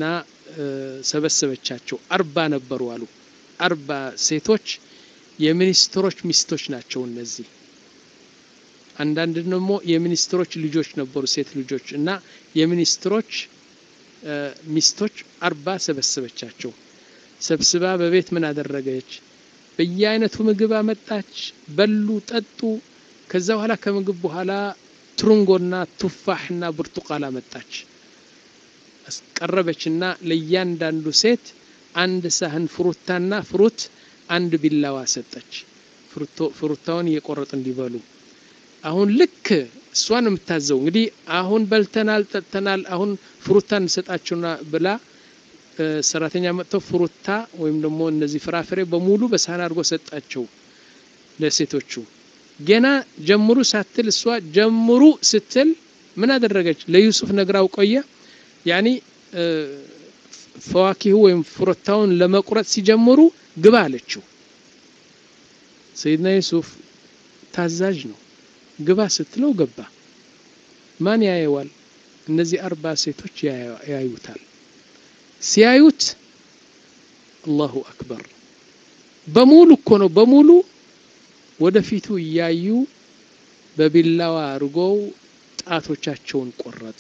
ሰበሰበቻቸው አርባ ነበሩ አሉ አርባ ሴቶች የሚኒስትሮች ሚስቶች ናቸው እነዚህ አንዳንድ ደግሞ የሚኒስትሮች ልጆች ነበሩ ሴት ልጆች እና የሚኒስትሮች ሚስቶች አርባ ሰበሰበቻቸው ሰብስባ በቤት ምን አደረገች በየአይነቱ ምግብ አመጣች በሉ ጠጡ ከዛ በኋላ ከምግብ በኋላ ትሩንጎና ቱፋህና ብርቱቃን አመጣች አስቀረበችና ለያንዳንዱ ሴት አንድ ሳህን ፍሩታና ፍሩት አንድ ቢላዋ ሰጠች ፍሩቶ ፍሩታውን እየቆረጡ እንዲበሉ አሁን ልክ እሷን የምታዘው እንግዲህ አሁን በልተናል ጠጥተናል አሁን ፍሩታን ሰጣቸውና ብላ ሰራተኛ መጥቶ ፍሩታ ወይም ደግሞ እነዚህ ፍራፍሬ በሙሉ በሳህን አድርጎ ሰጣቸው ለሴቶቹ ገና ጀምሩ ሳትል እሷ ጀምሩ ስትል ምን አደረገች ለዩሱፍ ነግራው ቆየ ያኒ ፈዋኪሁ ወይም ፍሩታውን ለመቁረጥ ሲጀምሩ ግባ አለችው ሰይድና ዩሱፍ ታዛዥ ነው ግባ ስትለው ገባ ማን ያየዋል እነዚህ አርባ ሴቶች ያዩታል ሲያዩት አላሁ አክበር በሙሉ እኮ ነው በሙሉ ወደፊቱ ያዩ በቢላዋ አርገው ጣቶቻቸውን ቆረጡ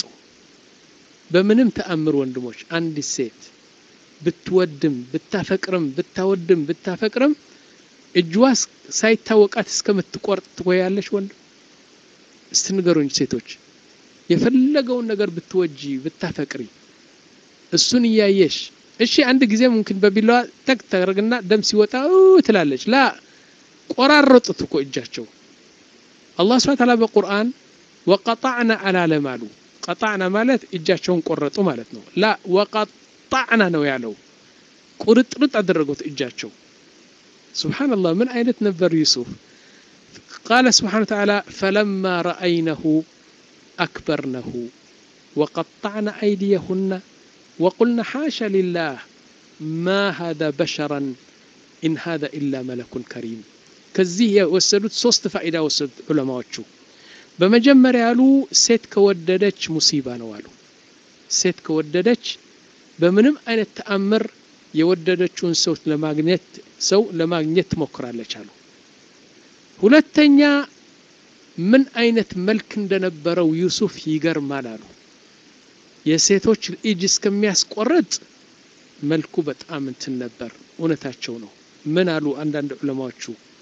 በምንም ተአምር ወንድሞች አንድ ሴት ብትወድም ብታፈቅርም ብታወድም ብታፈቅርም እጅዋስ ሳይታወቃት እስከምትቆርጥ ትቆያለች ወንድም እስትንገሩኝ ሴቶች የፈለገውን ነገር ብትወጂ ብታፈቅሪ እሱን ያየሽ እሺ አንድ ጊዜ ممكن በቢላዋ ተክ ተረግና ደም ሲወጣ ትላለች ላ ቆራረጡት እኮ እጃቸው አላህ Subhanahu Wa Ta'ala በቁርአን وقطعنا على ለማሉ قطعنا ማለት እጃቸውን ቆረጡ ማለት ነው ላ وقطعنا ነው ያለው ቁርጥርጥ አደረጉት እጃቸው سبحان الله من አይነት ነበር ዩሱፍ قال سبحانه وتعالى فلما رأينه أكبرنه وقطعنا أيديهن وقلنا حاشا لله ما هذا بشرا إن هذا إلا ملك كريم كزيه وسدت صوست فائدة وسد علماء بمجمر يالو سيت كوددتش مصيبة نوالو سيت كوددتش بمنم أين التأمر يوددتشون صوت لماغنيت سو لماغنيت مكرا لچالو ሁለተኛ ምን አይነት መልክ እንደነበረው ዩሱፍ ይገርማል አሉ የሴቶች እጅ እስከሚያስቆርጥ መልኩ በጣም እንትን ነበር እውነታቸው ነው ምን አሉ አንዳንድ ዑለማዎቹ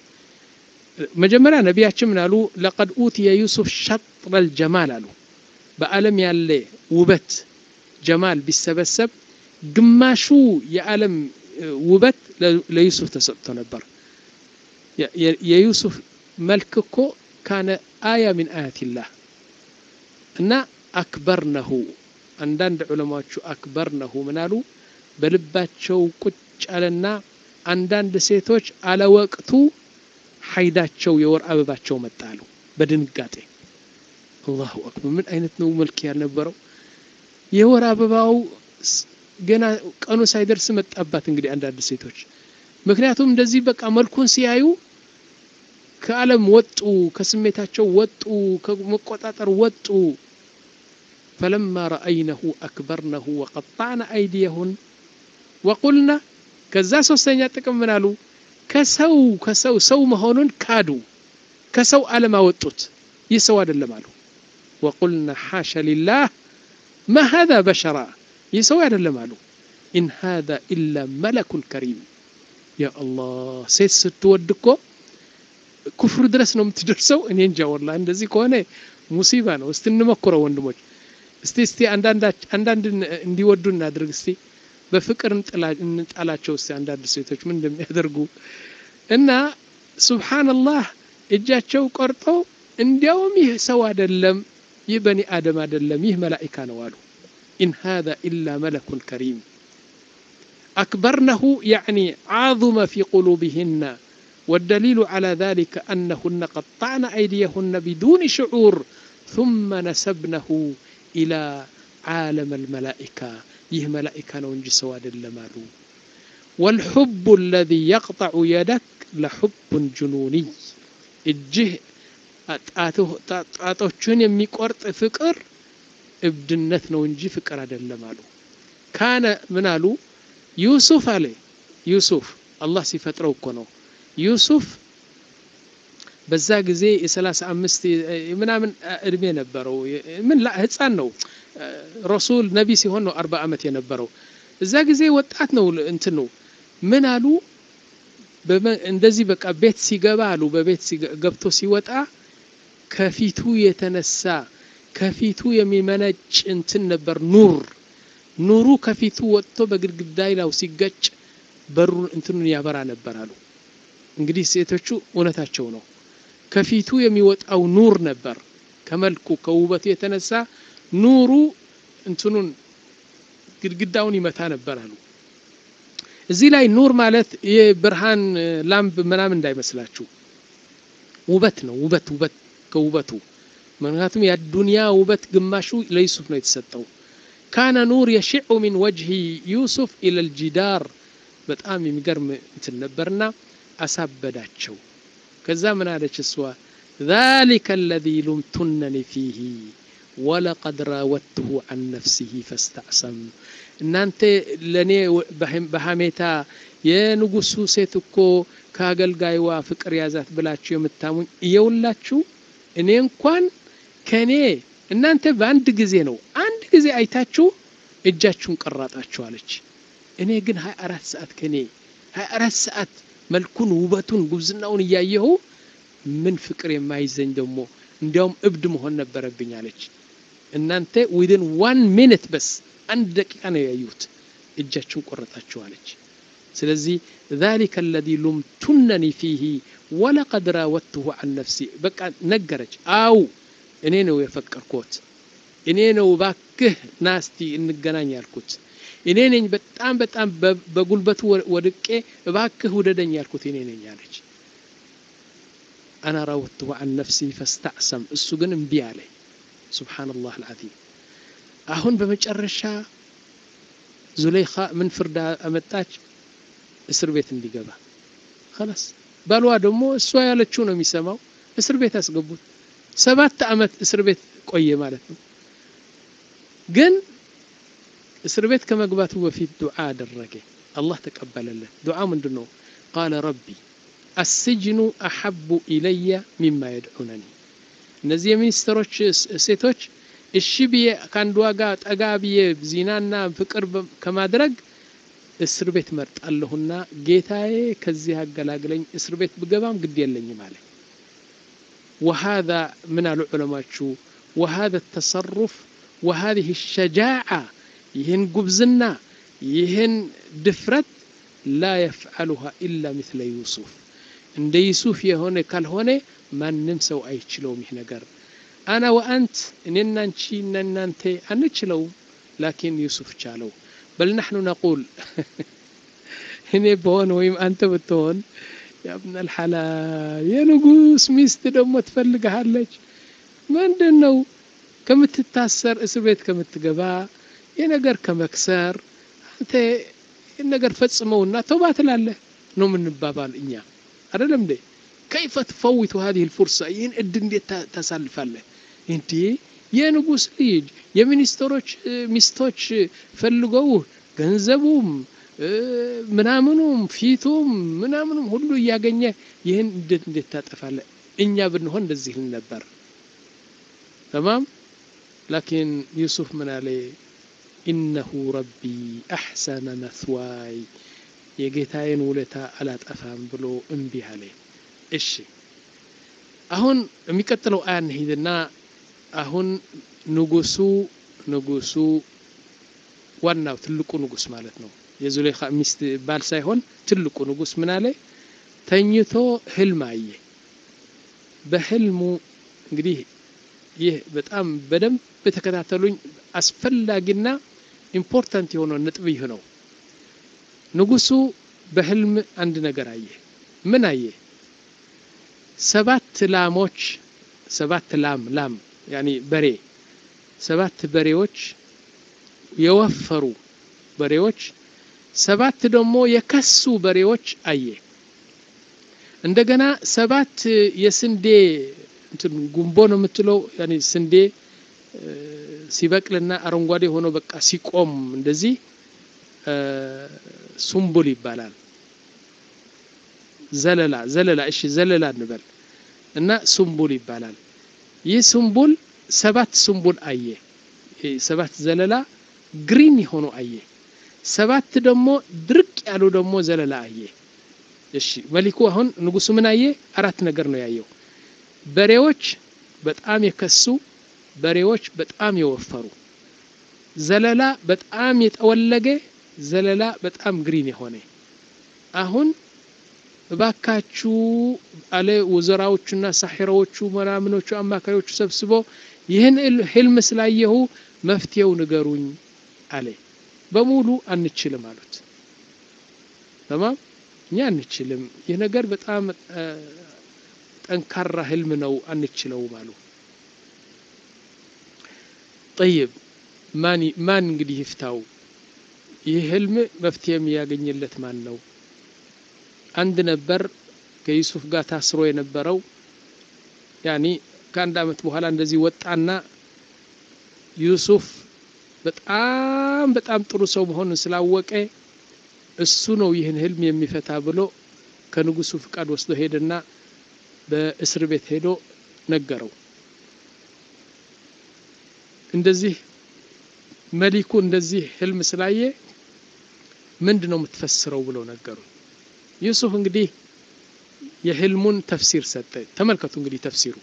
መጀመሪያ ነቢያችን ምን አሉ لقد اوتي يوسف شطر الجمال አሉ በአለም ያለ ውበት ጀማል ቢሰበሰብ ግማሹ የዓለም ውበት ለዩሱፍ ተሰጥቶ ነበር የዩሱፍ መልክ እኮ ካነ አያ من آيات الله እና አክበርነሁ አንዳንድ ዑለማዎቹ አክበርነሁ ምናሉ በልባቸው ቁጭ አለና አንዳንድ ሴቶች አለ ወቅቱ ሐይዳቸው የወር አበባቸው መጣሉ በድንጋጤ አላሁ አክበር ምን አይነት ነው መልክ ያልነበረው የወር አበባው ገና ቀኑ ሳይደርስ መጣባት እንግዲህ አንዳንድ ሴቶች ምክንያቱም እንደዚህ በቃ መልኩን ሲያዩ ከዓለም ወጡ ከስሜታቸው ወጡ ከመቆጣጠር ወጡ فلما رأينه أكبرنه وقطعنا أيديهن وقلنا كذا ሶስተኛ ጥቅም ምናሉ ከሰው ከሰው ሰው መሆኑን ካዱ ከሰው ዓለም አወጡት ይሰው አይደለም አሉ وقلنا حاشا لله ما هذا بشرا يسوي አይደለም አሉ إن هذا إلا ملك كريم يا الله ሴት ስትወድ እኮ ኩፍር ድረስ ነው የምትደርሰው እኔ እንጃ والله እንደዚህ ከሆነ ሙሲባ ነው እስቲ እንመክረው ወንድሞች እስቲ እስቲ አንዳንድ አንዳንድ እንዲወዱ እናድርግ እስቲ በፍቅር እንጣላቸው እስቲ አንዳንድ ሴቶች ምን እንደሚያደርጉ እና ሱብሃንአላህ እጃቸው ቆርጦ እንዲያውም ይህ ሰው አይደለም ይህ በኒ አደም አይደለም ይህ መላእክት ነው አሉ إن هذا إلا ملك كريم أكبرنه يعني عظم في قلوبهن والدليل على ذلك أنهن قطعن أيديهن بدون شعور ثم نسبنه إلى عالم الملائكة يه ملائكة نونج سواد اللمالو والحب الذي يقطع يدك لحب جنوني الجه ጣቶችን የሚቆርጥ ፍቅር እብድነት ነው እንጂ ፍቅር አይደለም አሉ ካነ ምን አሉ ዩሱፍ አለ ዩሱፍ አላህ ሲፈጥረው እኮ ነው ዩሱፍ በዛ ጊዜ የ35 ምናምን እድሜ ነበረው ምን ላ ህፃን ነው ረሱል ነቢ ሲሆን ነው አርባ አመት የነበረው እዛ ጊዜ ወጣት ነው እንት ነው ምን አሉ እንደዚህ በቃ ቤት ሲገባ አሉ በቤት ገብቶ ሲወጣ ከፊቱ የተነሳ ከፊቱ የሚመነጭ እንትን ነበር ኑር ኑሩ ከፊቱ ወጥቶ በግድግዳው ላይ ሲገጭ በሩ እንትኑን ያበራ ነበር አሉ እንግዲህ ሴቶቹ እውነታቸው ነው ከፊቱ የሚወጣው ኑር ነበር ከመልኩ ከውበቱ የተነሳ ኑሩ እንትኑን ግድግዳውን ይመታ ነበር አሉ እዚህ ላይ ኑር ማለት የብርሃን ላምፕ ምናምን እንዳይመስላችሁ ውበት ነው ውበት ውበት ከውበቱ ምክንያቱም የዱንያ ውበት ግማሹ ለዩሱፍ ነው የተሰጠው ካነ ኑር يشع من وجه يوسف الى الجدار በጣም የሚገርም እንትን ነበርና አሳበዳቸው ከዛ ምን አለች እሷ ذلك الذي لمتنني فيه ولقد راودته عن نفسه فاستعصم እናንተ ለኔ በሐሜታ የንጉሱ ሴት እኮ ካገልጋይዋ ፍቅር ያዛት ብላችሁ የምታሙኝ እየውላችሁ እኔ እንኳን ከኔ እናንተ በአንድ ጊዜ ነው አንድ ጊዜ አይታችሁ እጃችሁን ቀራጣችሁ አለች እኔ ግን ሃያ አራት ሰዓት ከኔ ሃያ አራት ሰዓት መልኩን ውበቱን ጉብዝናውን ያየሁ ምን ፍቅር የማይዘኝ ደሞ እንዲያውም እብድ መሆን ነበረብኝ አለች እናንተ within one minute በስ አንድ ደቂቃ ነው ያዩት እጃችሁን ቆረጣችሁ አለች ስለዚህ ذلك الذي لمتنني فيه ولقد راودته عن نفسي በቃ ነገረች አው እኔ ነው የፈቀርኩት እኔ ነው ባክህ ናስቲ እንገናኝ ያልኩት እኔ ነኝ በጣም በጣም በጉልበቱ ወድቄ ባክህ ወደደኝ ያልኩት እኔ ነኝ አለች انا راودته عن نفسي فاستعصم እሱ ግን እምቢ አለ سبحان الله العظيم አሁን በመጨረሻ ዙለይኻ ምን ፍርዳ አመጣች እስር ቤት እንዲገባ خلاص ባልዋ ደግሞ እሷ ያለችው ነው የሚሰማው እስር ቤት አስገቡት ሰባት አመት እስር ቤት ቆየ ማለት ነው ግን እስር ቤት ከመግባቱ በፊት ዱዓ አደረገ አላህ ተቀበለለት ዱዓ ምንድነው قال ربي السجن احب الي مما يدعونني እነዚህ ሚኒስትሮች ሴቶች እሺ ቢየ ካንዱ ጋር ጠጋቢየ ዚናና ፍቅር ከማድረግ እስር ቤት መርጣለሁና ጌታዬ ከዚህ አገላግለኝ እስር ቤት ብገባም ግድ የለኝም አለ وهذا من العلماء وهذا التصرف وهذه الشجاعة يهن قبزنا يهن دفرت لا يفعلها إلا مثل يوسف عند يوسف يهون كالهون ما نمسو أي تشلو مهنجر أنا وأنت إننا نشي إننا أنت أنا تشلو لكن يوسف تشالو بل نحن نقول هنا بون ويم أنت بتون يا ابن الحلال يا نقوس ميست دم تفلق هالج ما عندنا كم تتأثر اسبيت كم تجبا ينقر كم أكسر أنت ينقر فتصمونا توبات لله نوم من بابال إنيا هذا لم ده كيف تفوت هذه الفرصة ين الدين دي تسلف له انتي يا نقوس ليج يا منستروش مستوش فلقوه ገንዘቡም ምናምኑም ፊቱም ምናምኑም ሁሉ ያገኘ ይሄን እንዴት እንዴት ታጠፋለ እኛ ብንሆን እንደዚህ ነበር تمام لكن يوسف من عليه إنه ربي أحسن مثواي የጌታዬን ውለታ አላጠፋም ብሎ እምቢ አለ እሺ አሁን የሚቀጥለው አያን ሄድና አሁን ንጉሱ ንጉሱ ዋናው ትልቁ ንጉስ ማለት ነው የዙሌኻ ሚስት ባል ሳይሆን ትልቁ ንጉስ ምን አለ ተኝቶ ህልም አየ በህልሙ እንግዲህ ይህ በጣም በደንብ በተከታተሉኝ አስፈላጊና ኢምፖርታንት የሆነ ነጥብ ይህ ነው ንጉሱ በህልም አንድ ነገር አየ ምን አየ ሰባት ላሞች ሰባት ላም ላም ያኒ በሬ ሰባት በሬዎች የወፈሩ በሬዎች ሰባት ደግሞ የከሱ በሬዎች አየ እንደገና ሰባት የስንዴ እንትን ጉምቦ ነው የምትለው ያኒ ስንዴ ሲበቅልና አረንጓዴ ሆኖ በቃ ሲቆም እንደዚህ ሱምቡል ይባላል ዘለላ ዘለላ እሺ ዘለላ እንበል እና ሱምቡል ይባላል ይህ ሱምቡል ሰባት ሱምቡል አየ ሰባት ዘለላ ግሪን ሆኖ አየ ሰባት ደግሞ ድርቅ ያሉ ደግሞ ዘለላ አየ እሺ መሊኩ አሁን ንጉሱ ምን አየ አራት ነገር ነው ያየው በሬዎች በጣም የከሱ በሬዎች በጣም የወፈሩ ዘለላ በጣም የጠወለገ ዘለላ በጣም ግሪን የሆነ አሁን ባካቹ አለ ወዘራዎቹና ሳሂራዎቹ መራምኖቹ አማካሪዎቹ ሰብስቦ ይህን ህልም ስላየሁ መፍትሄው ንገሩኝ አለ በሙሉ አንችልም አሉት تمام እኛ አንችልም ይህ ነገር በጣም ጠንካራ ህልም ነው አንችለው ማሉ طيب ማን ማን እንግዲህ ይፍታው ይህ ህልም መፍትሄም ያገኘለት ማን ነው አንድ ነበር ከዩሱፍ ጋር ታስሮ የነበረው ያኒ ከአንድ አመት በኋላ እንደዚህ ወጣና ዩሱፍ በጣም በጣም ጥሩ ሰው መሆኑን ስላወቀ እሱ ነው ይህን ህልም የሚፈታ ብሎ ከንጉሱ ፍቃድ ወስዶ ሄደና በእስር ቤት ሄዶ ነገረው እንደዚህ መሊኩ እንደዚህ ህልም ስላየ ምንድነው የምትፈስረው ብሎ ነገሩ ዩሱፍ እንግዲህ የህልሙን ተፍሲር ሰጠ ተመልከቱ እንግዲህ ተፍሲሩ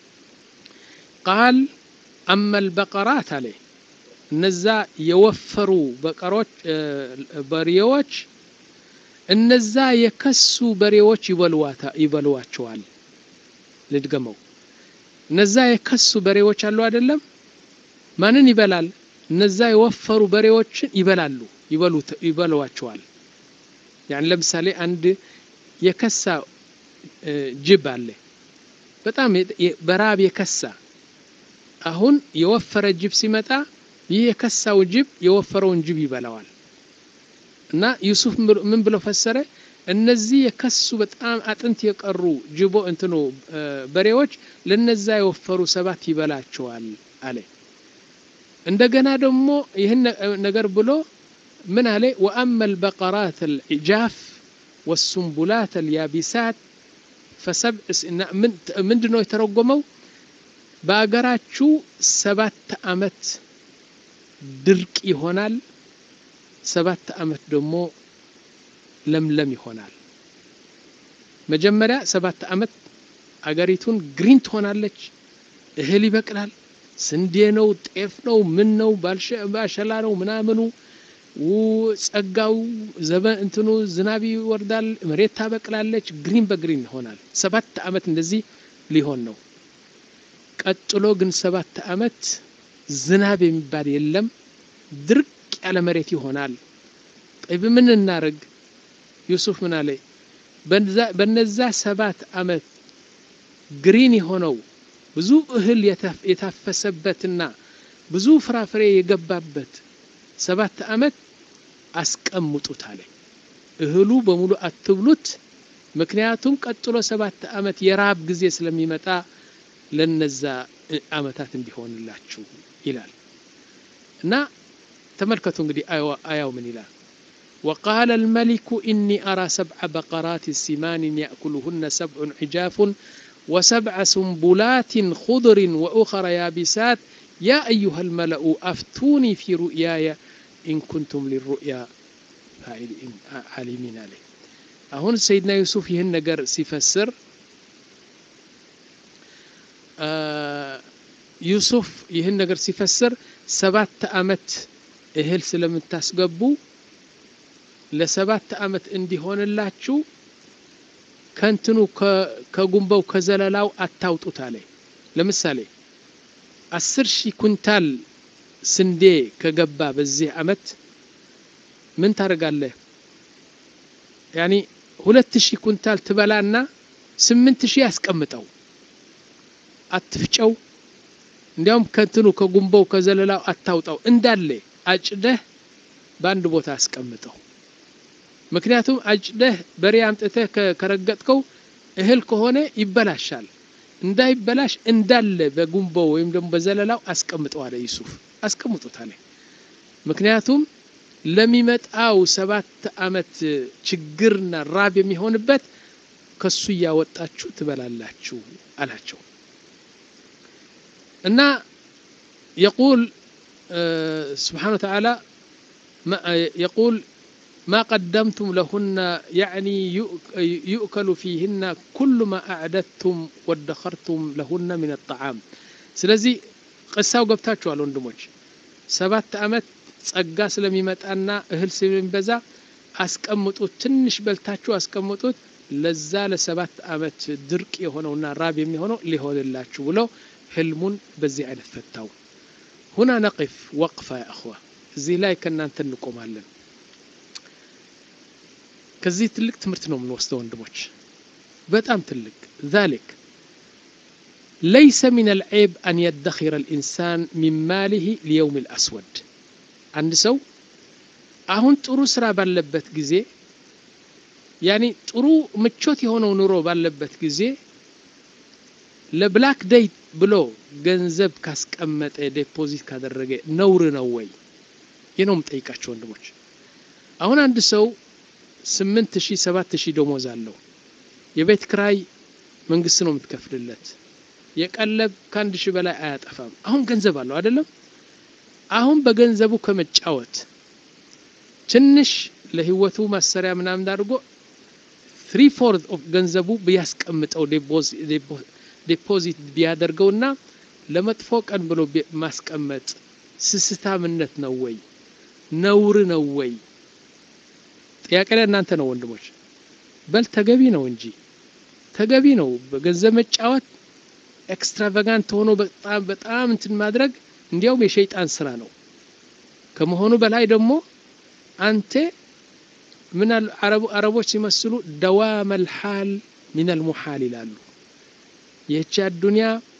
قال اما البقرات عليه እነዛ የወፈሩ በቀሮች በሬዎች እነዛ የከሱ በሬዎች ይበሉዋታ ይበሉዋቸዋል ልድገመው እነዛ የከሱ በሬዎች አሉ አይደለም ማንን ይበላል እነዛ የወፈሩ በሬዎችን ይበላሉ ይበሉት ይበሉዋቸዋል يعني ለምሳሌ አንድ የከሳ ጅብ አለ በጣም በራብ የከሳ አሁን የወፈረ ጅብ ሲመጣ ይህ የከሳው ጅብ የወፈረውን ጅብ ይበላዋል እና ዩሱፍ ምን ብሎ ፈሰረ እነዚህ የከሱ በጣም አጥንት የቀሩ ጅቦ እንትኑ በሬዎች ለነዛ የወፈሩ ሰባት ይበላቸዋል አለ እንደገና ደግሞ ይሄን ነገር ብሎ من عليه وأما البقرات العجاف والسنبلات اليابسات فسبع من من دنو يترجموا بأجراتشو سبت أمت درك يهونال سبت أمت دمو لم لم يهونال مجمرة سبت أمت أجريتون جرين تهونالش هلي بكرال سندينو تيفنو منو بالش باشلانو منامنو ወጸጋው ዘበን እንትኑ ዝናቢ ወርዳል መሬት ታበቅላለች ግሪን በግሪን ይሆናል ሰባት አመት እንደዚህ ሊሆን ነው ቀጥሎ ግን ሰባት አመት ዝናብ የሚባል የለም ድርቅ ያለ መሬት ይሆናል طيب ምን እናርግ ዩሱፍ ምን አለ በነዛ ሰባት አመት ግሪን የሆነው ብዙ እህል የታፈሰበትና ብዙ ፍራፍሬ የገባበት ሰባት አመት አስቀምጡት አለ እህሉ በሙሉ አትብሉት ምክንያቱም ቀጥሎ ሰባት አመት የራብ ጊዜ ስለሚመጣ ለነዛ አመታት እንዲሆንላችሁ ይላል እና ተመልከቱ እንግዲህ አያው ምን ይላል وقال الملك إني أرى سبع بقرات سمان يأكلهن سبع عجاف وسبع سنبلات خضر وأخر يابسات يا أيها الملأ أفتوني في رؤياي إن كنتم للرؤيا عالمين عليه. أهون سيدنا يوسف يهن نجر سيفسر آه يوسف يهن نجر سيفسر سبعة أمت إهل سلم تسقبو لسبعة أمت اندي هون اللاتشو كنتنو كجنبو كزللاو أتاوت عليه. لمثالي عشر شي كنتال سندي كجبا بزيه أمت من ترجع له يعني ሁለት ሺህ ኩንታል ትበላና ስምንት ሺህ ያስቀምጠው አትፍጨው እንዲያውም ከንትኑ ከጉምባው ከዘለላው አታውጣው እንዳለ አጭደህ በአንድ ቦታ አስቀምጠው ምክንያቱም አጭደህ በሬ አምጥተህ ከረገጥከው እህል ከሆነ ይበላሻል እንዳይበላሽ እንዳለ በጉምባው ወይም ደግሞ በዘለላው አስቀምጠው አለ ዩሱፍ አስቀምጡት አለ ምክንያቱም ለሚመጣው ሰባት አመት ችግርና ራብ የሚሆንበት ከሱ ያወጣችሁ ትበላላችሁ አላቸው እና يقول سبحانه وتعالى يقول ما قدمتم لهن يعني يؤكل فيهن كل ما أعددتم وادخرتم لهن من الطعام ስለዚህ قصاو ገብታችኋል ወንድሞች ሰባት አመት ጸጋ ስለሚመጣና እህል ስለሚበዛ አስቀምጡት ትንሽ በልታችሁ አስቀምጡት ለዛ ለሰባት አመት ድርቅ የሆነውና ራብ የሚሆነው ሊሆንላችሁ ብሎ ህልሙን በዚህ አይነት ፈታው هنا نقف وقفه يا اخوه እዚህ ላይ ከናንተ እንቆማለን ከዚህ ትልቅ ትምህርት ነው የምንወስደው ወንድሞች በጣም ትልቅ ذلك ليس من العيب أن يدخر الإنسان من ماله ليوم الأسود አንድ ሰው አሁን ጥሩ ስራ ባለበት ጊዜ ያኒ ጥሩ ምቾት የሆነው ኑሮ ባለበት ጊዜ ለብላክ ዴይ ብሎ ገንዘብ ካስቀመጠ ዲፖዚት ካደረገ ነውር ነው ወይ የነውም ጠይቃቸው ወንድሞች አሁን አንድ ሰው ስምንት ሺህ ሰባት ሺህ ደሞዝ አለው የቤት ክራይ መንግስት ነው የምትከፍልለት የቀለብ ከአንድ ሺህ በላይ አያጠፋም አሁን ገንዘብ አለው አይደለም አሁን በገንዘቡ ከመጫወት ትንሽ ለህይወቱ ማሰሪያ ምናምን አድርጎ three fourths of ገንዘቡ ቢያስቀምጠው ዲፖዚት ቢያደርገውና ለመጥፎ ቀን ብሎ ማስቀመጥ ስስታምነት ነው ወይ ነውር ነው ወይ ጥያቄ ለእናንተ ነው ወንድሞች በል ተገቢ ነው እንጂ ተገቢ ነው በገንዘብ መጫወት ኤክስትራቫጋንት ሆኖ በጣም በጣም እንትን ማድረግ እንዲያውም የሸይጣን ስራ ነው ከመሆኑ በላይ ደግሞ አንተ ምን አረቡ አረቦች ሲመስሉ دوام الحال من المحال ይላሉ የቻ ዱንያ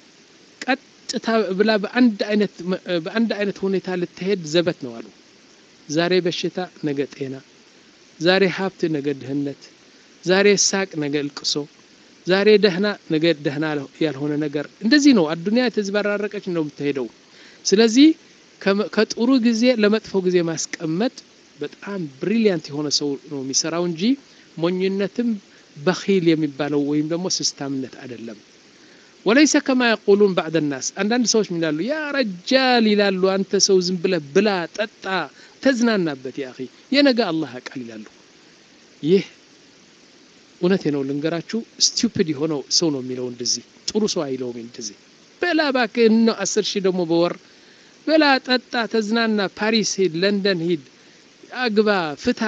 ቀጥታ ብላ በአንድ አይነት በአንድ አይነት ሁኔታ ልትሄድ ዘበት ነው አሉ ዛሬ በሽታ ነገ ጤና ዛሬ ሀብት ነገ ድህነት ዛሬ ሳቅ ነገ ልቅሶ ዛሬ ደህና ነገ ደህና ያልሆነ ነገር እንደዚህ ነው አዱንያ ተዝበራረቀች ነው የምትሄደው ስለዚህ ከጥሩ ጊዜ ለመጥፎ ጊዜ ማስቀመጥ በጣም ብሪሊያንት የሆነ ሰው ነው የሚሰራው እንጂ ሞኝነትም በኺል የሚባለው ወይም ደግሞ ስስታምነት አይደለም وليس كما يقولون بعض الناس አንዳንድ ሰዎች ምን ይላሉ ያ ረጃል ይላሉ አንተ ሰው ዝም ብለህ ብላ ጠጣ ተዝናናበት ያ اخي የነገ አላህ ያቃል ይላሉ ይህ እውነቴ ነው ልንገራችሁ ስቱፒድ የሆነው ሰው ነው የሚለው እንደዚህ ጥሩ ሰው አይለውም እንደዚህ በላ ባከ ነው አስር ሺህ ደግሞ በወር በላ ጠጣ ተዝናና ፓሪስ ሂድ ለንደን ሂድ አግባ ፍታ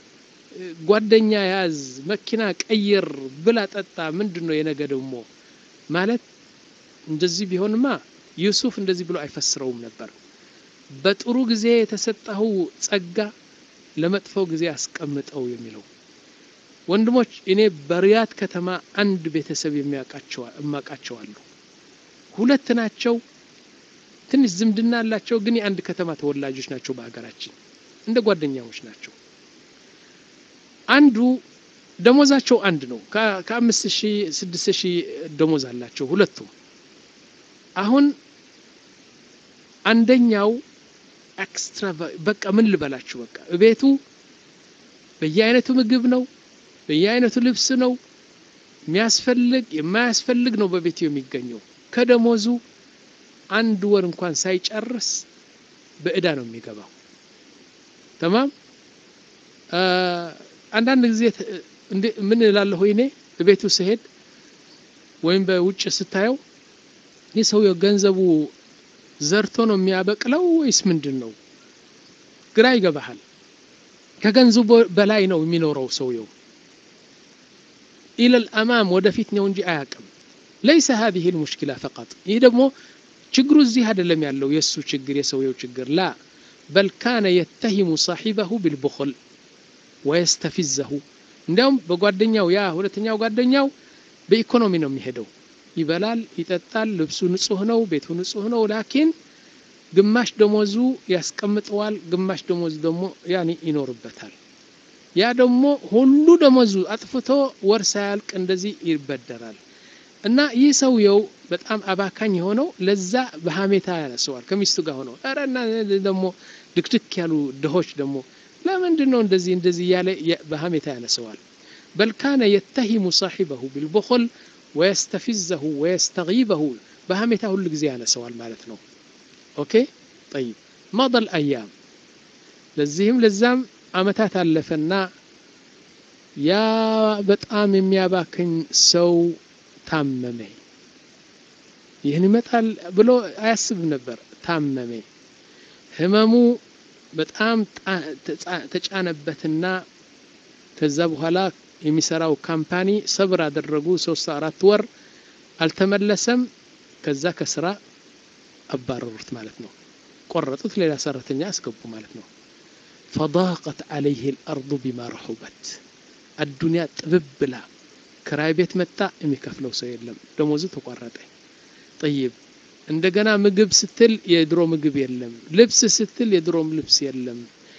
ጓደኛ ያዝ መኪና ቀይር ብላ ጠጣ ምንድነው የነገ ደግሞ ማለት እንደዚህ ቢሆንማ ዩሱፍ እንደዚህ ብሎ አይፈስረውም ነበር በጥሩ ጊዜ የተሰጠው ጸጋ ለመጥፎ ጊዜ አስቀምጠው የሚለው ወንድሞች እኔ በሪያድ ከተማ አንድ ቤተሰብ የሚያቃቸው እማቃቸው አሉ ሁለት ናቸው ትንሽ ዝምድና አላቸው ግን የአንድ ከተማ ተወላጆች ናቸው በአገራችን እንደ ጓደኛዎች ናቸው አንዱ ደሞዛቸው አንድ ነው ከአምስት ሺህ ስድስት ሺህ ደሞዝ አላቸው ሁለቱም አሁን አንደኛው ኤክስትራ በቃ ምን ልበላችሁ በቃ ቤቱ በየአይነቱ ምግብ ነው በየአይነቱ ልብስ ነው የሚያስፈልግ የማያስፈልግ ነው በቤቱ የሚገኘው ከደሞዙ አንድ ወር እንኳን ሳይጨርስ በእዳ ነው የሚገባው تمام አንዳንድ ጊዜ ምን እላለሁ እኔ በቤቱ ሲሄድ ወይም በውጭ ስታየው የሰው ገንዘቡ ዘርቶ ነው የሚያበቅለው ወይስ ምንድነው ግራ ይገባሃል ከገንዘቡ በላይ ነው የሚኖረው ሰውየው الى الامام ወደፊት ነው እንጂ አያቅም ليس هذه المشكله فقط ይሄ ደግሞ ችግሩ እዚህ አይደለም ያለው የሱ ችግር የሰውየው ችግር لا بل كان يتهم صاحبه بالبخل ويستفزه እንደውም በጓደኛው ያ ሁለተኛው ጓደኛው በኢኮኖሚ ነው የሚሄደው ይበላል ይጠጣል ልብሱ ንጹህ ነው ቤቱ ንጹህ ነው ላኪን ግማሽ ደሞዙ ያስቀምጠዋል ግማሽ ደሞዙ ደግሞ ያኒ ይኖርበታል ያ ደግሞ ሁሉ ደሞዙ አጥፍቶ ወር ሳያልቅ እንደዚህ ይበደራል እና ይህ ሰውየው በጣም አባካኝ ሆነው ለዛ በሐሜታ ያነሰዋል ከሚስቱ ጋር ሆነው አረና ደግሞ ድክድክ ያሉ ደሆች ደግሞ ለምንድን ነው እንደዚህ እንደዚህ ያለ በሐሜታ ያነሰዋል بل كان يتهم صاحبه بالبخل ويستفزه ويستغيبه بهمته كل ጊዜ ያነሰዋል ማለት ነው ኦኬ طيب مضى الايام ለዚህም ለዛም አመታት አለፈና ያ በጣም የሚያባክን ሰው ታመመ ይህን ይመጣል ብሎ አያስብ ነበር ታመመ ህመሙ በጣም ተጫነበትና ከዛ በኋላ የሚሰራው ካምፓኒ ሰብር አደረጉ ሶስት አራት ወር አልተመለሰም ከዛ ከስራ አባረሩት ማለት ነው ቆረጡት ሌላ ሰራተኛ አስገቡ ማለት ነው فضاقت عليه الارض بما رحبت الدنيا ጥብብላ ክራይ ቤት መጣ የሚከፍለው ሰው የለም ደሞዙ ተቋረጠ طيب እንደገና ምግብ ስትል የድሮ ምግብ የለም ልብስ ስትል የድሮ ልብስ የለም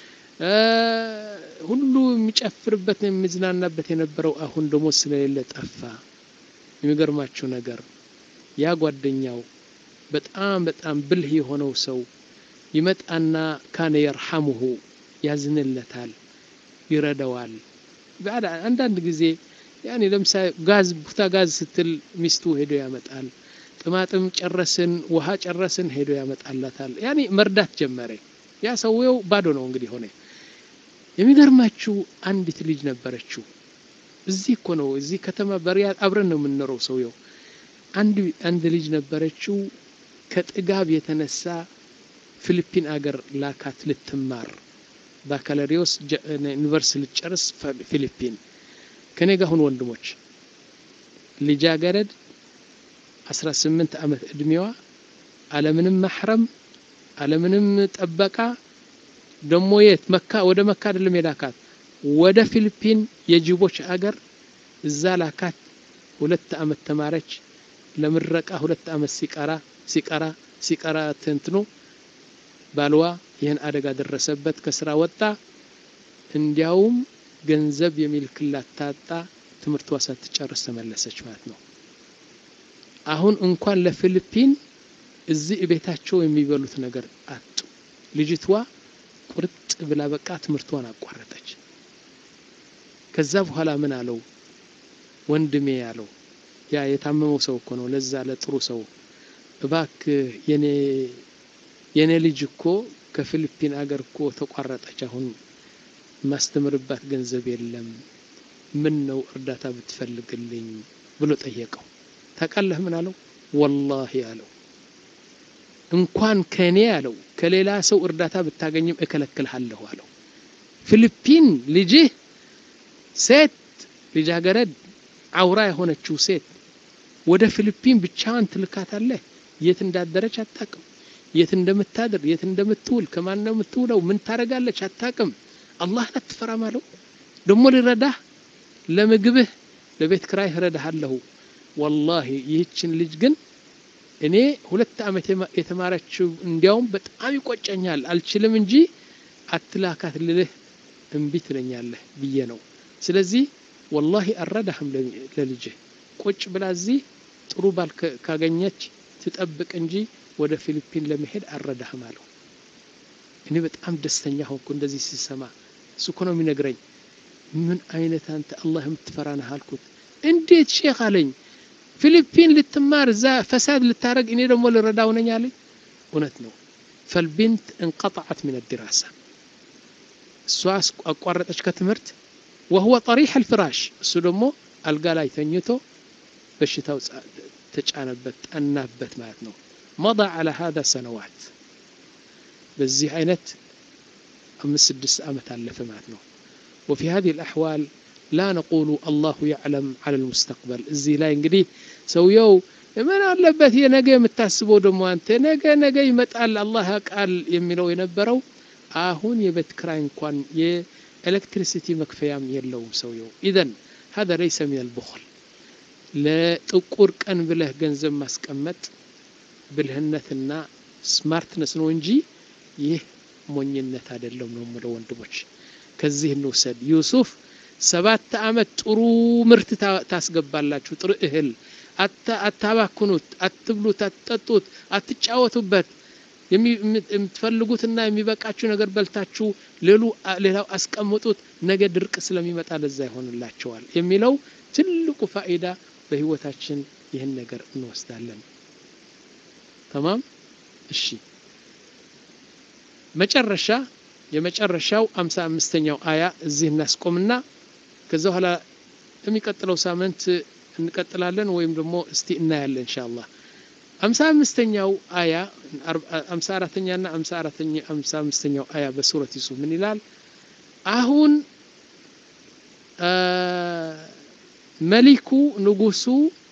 ሁሉ የሚጨፍርበት የሚዝናናበት የነበረው አሁን ደግሞ ስለሌለ ጠፋ የሚገርማችሁ ነገር ያ ጓደኛው በጣም በጣም ብልህ የሆነው ሰው ይመጣና ካነ يرحمه ያዝንለታል ይረዳዋል ባዳ አንዳንድ ጊዜ ያኒ ለምሳሌ ጋዝ ቡታ ጋዝ ስትል ሚስቱ ሄዶ ያመጣል ጥማጥም ጨረስን ውሃ ጨረስን ሄዶ ያመጣላታል ያኒ መርዳት ጀመረ ያ ሰውየው ባዶ ነው እንግዲህ ሆነ የሚገርማችሁ አንዲት ልጅ ነበረችው እዚህ እኮ ነው እዚህ ከተማ በሪያድ አብረን ነው የምንኖረው ሰውየው አንድ አንድ ልጅ ነበረችው ከጥጋብ የተነሳ ፊሊፒን አገር ላካት ልትማር ባካላሪዮስ ዩኒቨርሲቲ ልትጨርስ ፊሊፒን ከኔ ጋር ሆኖ ወንድሞች ልጃገረድ አስራ ስምንት አመት እድሜዋ ዓለምንም ማህረም ዓለምንም ጠበቃ ደሞ የት መካ ወደ መካ አይደለም የላካት ወደ ፊሊፒን የጅቦች አገር እዛ ላካት ሁለት አመት ተማረች ለምረቃ ሁለት አመት ሲቀራ ሲቀራ ሲቀራ ተንትኖ ባልዋ ይሄን አደጋ ደረሰበት ከስራ ወጣ እንዲያውም ገንዘብ የሚልክላት ታጣ ትምርቷ ሳትጨርስ ተመለሰች ማለት ነው አሁን እንኳን ለፊሊፒን እዚህ ቤታቸው የሚበሉት ነገር አጡ ልጅቷ ቁርጥ ብላ በቃ ትምርቷን አቋረጠች ከዛ በኋላ ምን አለው ወንድሜ ያለው ያ የታመመው ሰው እኮ ነው ለዛ ለጥሩ ሰው እባክ የኔ የኔ ልጅ እኮ ከፊሊፒን አገር እኮ ተቋረጠች አሁን ማስተምርባት ገንዘብ የለም ምን ነው እርዳታ ብትፈልግልኝ ብሎ ጠየቀው ታቃለህ ምን አለው والله ያለው እንኳን ከኔ ያለው ከሌላ ሰው እርዳታ ብታገኝም እከለክልሃለሁ አለው ፊሊፒን ልጅ ሴት ልጃገረድ አውራ የሆነችው ሴት ወደ ፊሊፒን ብቻዋን ትልካታለህ የት እንዳደረች አጣቀም የት እንደምታደር የት እንደምትውል ከማን ነው የምትውለው ምን ታረጋለች አጣቀም አላህ አትፈራማለው ደሞ ለረዳህ ለምግብህ ለቤት ክራይ ረዳሃለሁ والله ይህችን ልጅ ግን እኔ ሁለት አመት የተማረችው እንዲያውም በጣም ይቆጨኛል አልችልም እንጂ አትላካት ልልህ እንቢ ትለኛለህ ብዬ ነው ስለዚህ والله አረዳህም ለልጅ ቁጭ ብላዚ ጥሩ ባል ካገኘች ትጠብቅ እንጂ ወደ ፊሊፒን ለመሄድ አረዳህም አለው እኔ በጣም ደስተኛ ሆንኩ እንደዚህ ሲሰማ እሱ እኮ ነው የሚነግረኝ ምን አይነት አንተ አላህ የምትፈራና አልኩት እንዴት ሼክ አለኝ ፊሊፒን ልትማር ዛ ፈሳድ ልታረግ እኔ ደግሞ ልረዳው ነኝ አለኝ እውነት ነው فالبنت انقطعت من الدراسة السواس أقارتش كتمرت وهو طريح الفراش السلمو القالاي ثنيته بشتاو تجانبت النابت ماتنو مضى على هذا سنوات بزي عينت أمس سدس أمت ألف ماتنو وفي هذه الأحوال لا نقول الله يعلم على المستقبل الزي لا ينقدي سويو من አለበት የነገ የምታስበው ደሞ አንተ ነገ ነገ ይመጣል አላህ ቃል የሚለው የነበረው አሁን የቤት ክራይ እንኳን የኤሌክትሪሲቲ መክፈያም የለውም ሰውየው اذا هذا ليس من البخل ለጥቁር ቀን ብለህ ገንዘብ ማስቀመጥ ብልህነትና ስማርትነስ ነው እንጂ ይህ ሞኝነት አይደለም ነው ማለት ወንድሞች ከዚህ እንውሰድ ዩሱፍ ሰባት አመት ጥሩ ምርት ታስገባላችሁ ጥሩ እህል አታባክኑት አትብሉት አትጠጡት አትጫወቱበት የምትፈልጉትና የሚበቃችሁ ነገር በልታችሁ ሌሉ ሌላው አስቀምጡት ነገ ድርቅ ስለሚመጣ ለዛ ይሆንላችኋል የሚለው ትልቁ ፋይዳ በህይወታችን ይሄን ነገር እንወስዳለን تمام እሺ መጨረሻ የመጨረሻው ሃምሳ አምስተኛው አያ እዚህ እናስቆምና ከዛ በኋላ የሚቀጥለው ሳምንት እንቀጥላለን ወይም ደግሞ እስቲ እናያለን ኢንሻአላህ ሃምሳ አምስተኛው አያ ሃምሳ አራተኛና ሃምሳ አራተኛ ሃምሳ አምስተኛው አያ በሱረት ዩሱፍ ምን ይላል አሁን መሊኩ ንጉሱ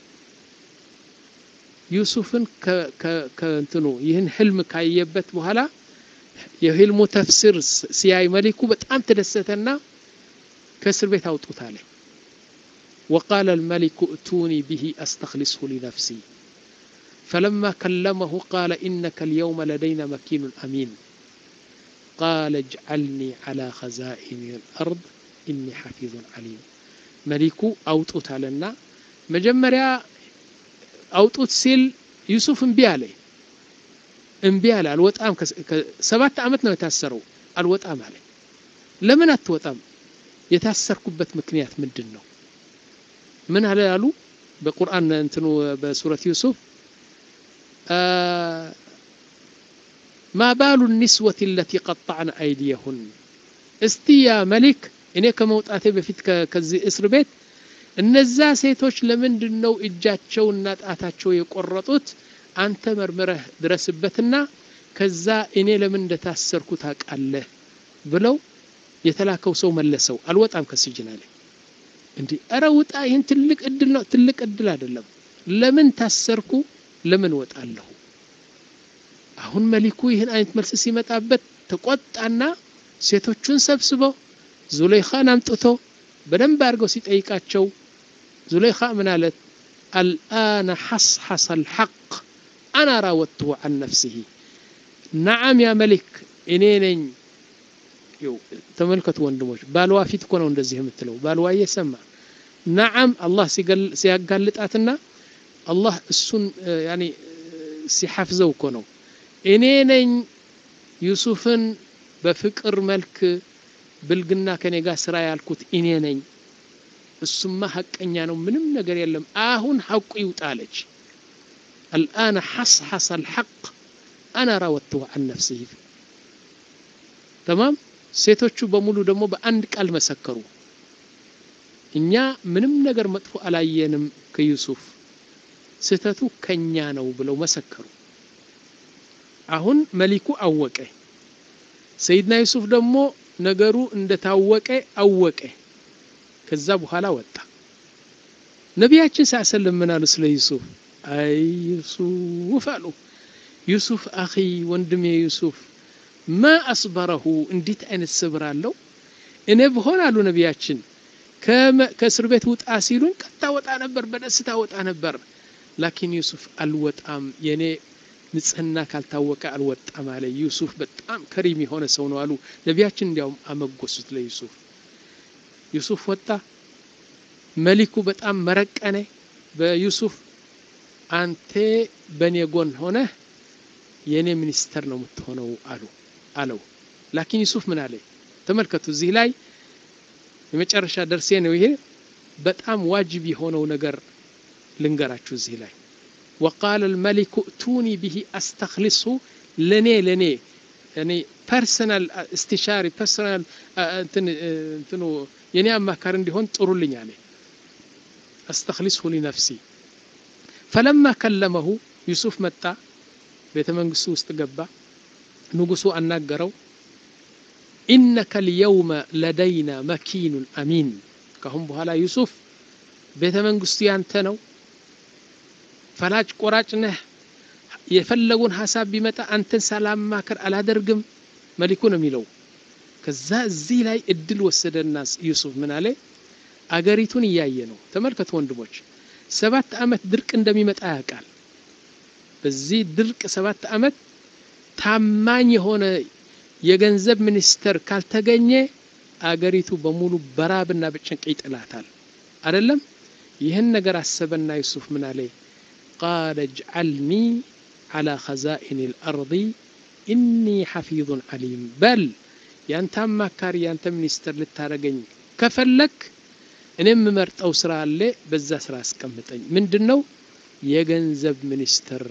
ዩሱፍን ከእንትኑ ይህን ህልም ካየበት በኋላ የህልሙ ተፍሲር ሲያይ መሊኩ በጣም ተደሰተና ከእስር ቤት አውጡት አለ وقال الملك ائتوني به أستخلصه لنفسي فلما كلمه قال إنك اليوم لدينا مكين أمين قال اجعلني على خزائن الأرض إني حفيظ عليم ملك أوطوت علينا مجمريا أوطوت سيل يوسف انبي عليه انبي عليه الوطام سبات عمتنا يتأثروا الوطام عليه لمن التوطام يتأثر كبت مكنيات من دنه من هذا قالوا بقرآن انتنو بسورة يوسف آه ما بال النسوة التي قطعن أيديهن استي يا ملك إني كموت بفيت كزي إسر بيت النزا سيتوش لمن دنو إجاتشو النات آتاتشو يقرطوت أنت مرمره درسبتنا كزا إني لمن دتاسر كتاك الله بلو يتلاكو سو ملسو الوط أم كسجنالي እንዴ አራውጣ ይሄን ትልቅ እድል ነው ትልቅ እድል አይደለም ለምን ታሰርኩ ለምን ወጣለሁ አሁን መሊኩ ይሄን አይነት መልስ ሲመጣበት ተቆጣና ሴቶቹን ሰብስቦ ዙለይኻን አምጥቶ በደንብ አድርገው ሲጠይቃቸው ዙለይኻ ምን አለት الآن حصحص الحق أنا راودته عن نفسه نعم يا ملك እኔ ነኝ يو تملكت وندموش بالوا فيت كونو እንደዚህ የምትለው بالوا እየሰማ نعم الله ሲገል ሲያጋልጣትና الله እሱን يعني ሲሐፍዘው ኮነው እኔ ነኝ ዩሱፍን በፍቅር መልክ ብልግና ከኔ ጋር ስራ ያልኩት እኔ ነኝ እሱማ ሐቀኛ ነው ምንም ነገር የለም አሁን ሐቁ ይውጣለች الآن حصحص الحق أنا راودته عن نفسه تمام ሴቶቹ በሙሉ ደግሞ በአንድ ቃል መሰከሩ እኛ ምንም ነገር መጥፎ አላየንም ከዩሱፍ ስተቱ ከኛ ነው ብለው መሰከሩ አሁን መሊኩ አወቀ ሰይድና ዩሱፍ ደግሞ ነገሩ እንደታወቀ አወቀ ከዛ በኋላ ወጣ ነብያችን ሰለላሁ ዐለይሂ ወሰለም ስለ ዩሱፍ አይ ዩሱፍ አሉ ዩሱፍ አኺ ወንድሜ ዩሱፍ ما أصبره انديت أين الصبر له إنه بهون على نبياتشن كما كسر بيت وتأسيلون كتا وتأنا بر بدأستا وتأنا بر لكن يوسف الوت أم يعني نتسنى كالتوقع الوت أم على يوسف بتأم كريمي هون سونو قالوا نبياتشن اليوم أم قصت ليوسف يوسف وتا ملكو بتأم مرق أنا بيوسف أنت بني يقول هنا يعني منستر نو متهونو قالوا قالوا لكن يوسف من عليه تملكتوا زي لاي የመጨረሻ ደርሴ ነው ይሄ በጣም ዋጅብ የሆነው ነገር ልንገራችሁ እዚህ ላይ وقال الملك ائتوني به استخلصه لني لني يعني personal استشاري personal انتن انتنو يعني አማካሪ እንዲሆን ጥሩልኝ አለ استخلصه لنفسي فلما كلمه يوسف መጣ ቤተ መንግስቱ ውስጥ ገባ ንጉሱ አናገረው إنك اليوم لدينا مكين أمين كهم بحالا يوسف ቤተ መንግስቱ ያንተ ነው ፈላጭ ቆራጭ ነህ የፈለጉን ሐሳብ ቢመጣ አንተን ሰላም ማከር አላደርግም መልኩ ነው የሚለው ከዛ እዚህ ላይ እድል ወሰደና ዩሱፍ ምን አለ አገሪቱን እያየ ነው ተመልከቱ ወንድሞች ሰባት አመት ድርቅ እንደሚመጣ ያውቃል በዚህ ድርቅ ሰባት አመት ታማኝ የሆነ የገንዘብ ሚኒስተር ካልተገኘ አገሪቱ በሙሉ በራብና በጭንቅ ይጥላታል አይደለም ይህን ነገር አሰበና ዩሱፍ ምን አለ قال اجعلني على خزائن الأرض إني حفيظ عليم بل ያንተ አማካሪ ያንተ ሚኒስተር ልታረገኝ ከፈለክ እኔም መርጠው ስራ አለ በዛ ስራ አስቀምጠኝ ምንድነው የገንዘብ ሚኒስተር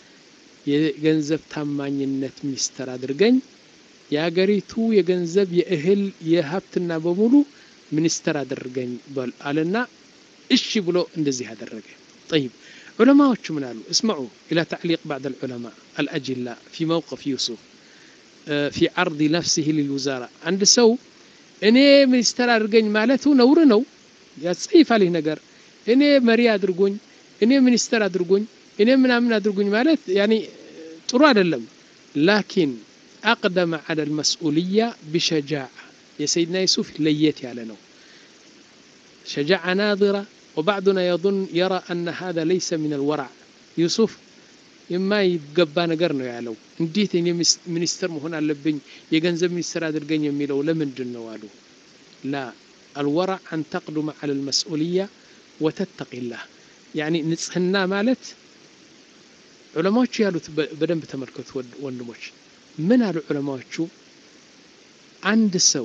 የገንዘብ ታማኝነት ሚኒስተር አድርገኝ ያገሪቱ የገንዘብ የእህል የሀብትና በሙሉ ሚኒስተር አድርገኝ በል አለና እሺ ብሎ እንደዚህ አደረገ طيب علماء من قالوا اسمعوا إلى تعليق بعض العلماء الأجلاء في موقف يوسف في عرض نفسه للوزارة عند سو እኔ ሚኒስተር አድርገኝ ማለቱ ነውር ነው ያጽይፍ عليه ነገር እኔ መሪ አድርጎኝ እኔ ሚኒስተር አድርጎኝ እኔ ምናምን አድርጎኝ ማለት يعني ጥሩ አይደለም لكن أقدم على المسؤولية بشجاعة يا سيدنا يوسف ليت ያለ ነው شجاعة ناظرة وبعضنا يظن يرى أن هذا ليس من الورع يوسف يما يقبا ነገር ነው ያለው እንዴት እኔ ሚኒስተር መሆን አለብኝ የገንዘብ ሚኒስተር አድርገኝ የሚለው ለምንድን ነው አሉ لا الورع أن تقدم على المسؤولية وتتقي الله يعني ንጽህና ማለት ዑለማዎች ያሉት በደንብ ተመልከቱ ወንድሞች ምን አሉ ዑለማዎቹ አንድ ሰው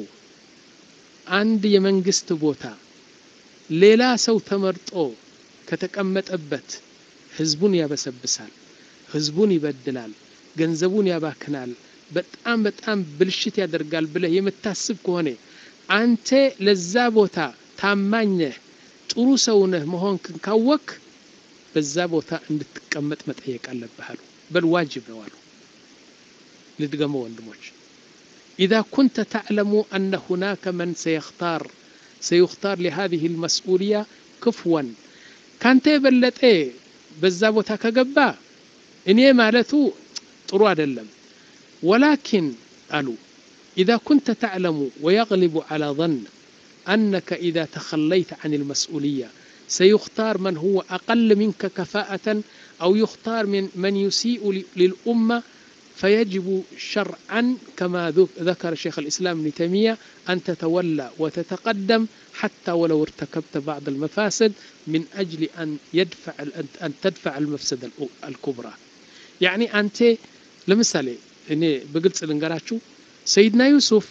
አንድ የመንግስት ቦታ ሌላ ሰው ተመርጦ ከተቀመጠበት ህዝቡን ያበሰብሳል ህዝቡን ይበድላል ገንዘቡን ያባክናል በጣም በጣም ብልሽት ያደርጋል ብለ የምታስብ ከሆነ አንተ ለዛ ቦታ ታማኝ ጥሩ ሰው ነህ መሆንክን ካወክ በዛ ቦታ እንድትቀመጥ መጠየቅ አለብህ አሉ በል ዋጅብ ነው አሉ ልድገመው ወንድሞች إذا كنت تعلم أن هناك من سيختار سيختار لهذه المسؤولية كفوا كانت بلطه بዛ ቦታ ከገባ እኔ ማለቱ ጥሩ አይደለም ولكن قالوا إذا كنت تعلم ويغلب على ظن أنك إذا تخليت عن المسؤولية سيختار من هو أقل منك كفاءة أو يختار من من يسيء للأمة فيجب شرعا كما ذكر شيخ الإسلام ابن تيمية أن تتولى وتتقدم حتى ولو ارتكبت بعض المفاسد من أجل أن يدفع أن تدفع المفسدة الكبرى يعني أنت لمثالي إني بقلت لنقراتشو سيدنا يوسف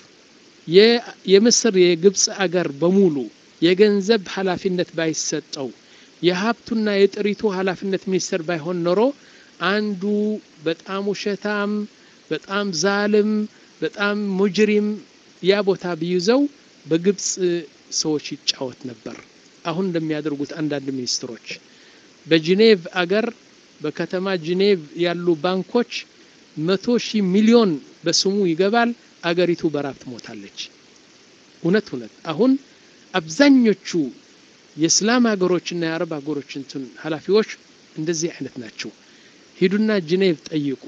يمصر يقبس أجر بمولو يجنزب حلافنة بايستو يهابتنا يتريتو حلافنة ميستر بايهون نرو አንዱ በጣም ውሸታም በጣም ዛልም በጣም ሙጅሪም ያ ቦታ ቢይዘው በግብጽ ሰዎች ይጫወት ነበር አሁን እንደሚያደርጉት አንዳንድ ሚኒስትሮች በጂኔቭ አገር በከተማ ጂኔቭ ያሉ ባንኮች መቶ ሺህ ሚሊዮን በስሙ ይገባል አገሪቱ በራብ ትሞታለች እውነት እውነት አሁን አብዛኞቹ የእስላም ሀገሮችና የአረብ ሀገሮች እንትን ኃላፊዎች እንደዚህ አይነት ናቸው ሂዱና ጂኔቭ ጠይቁ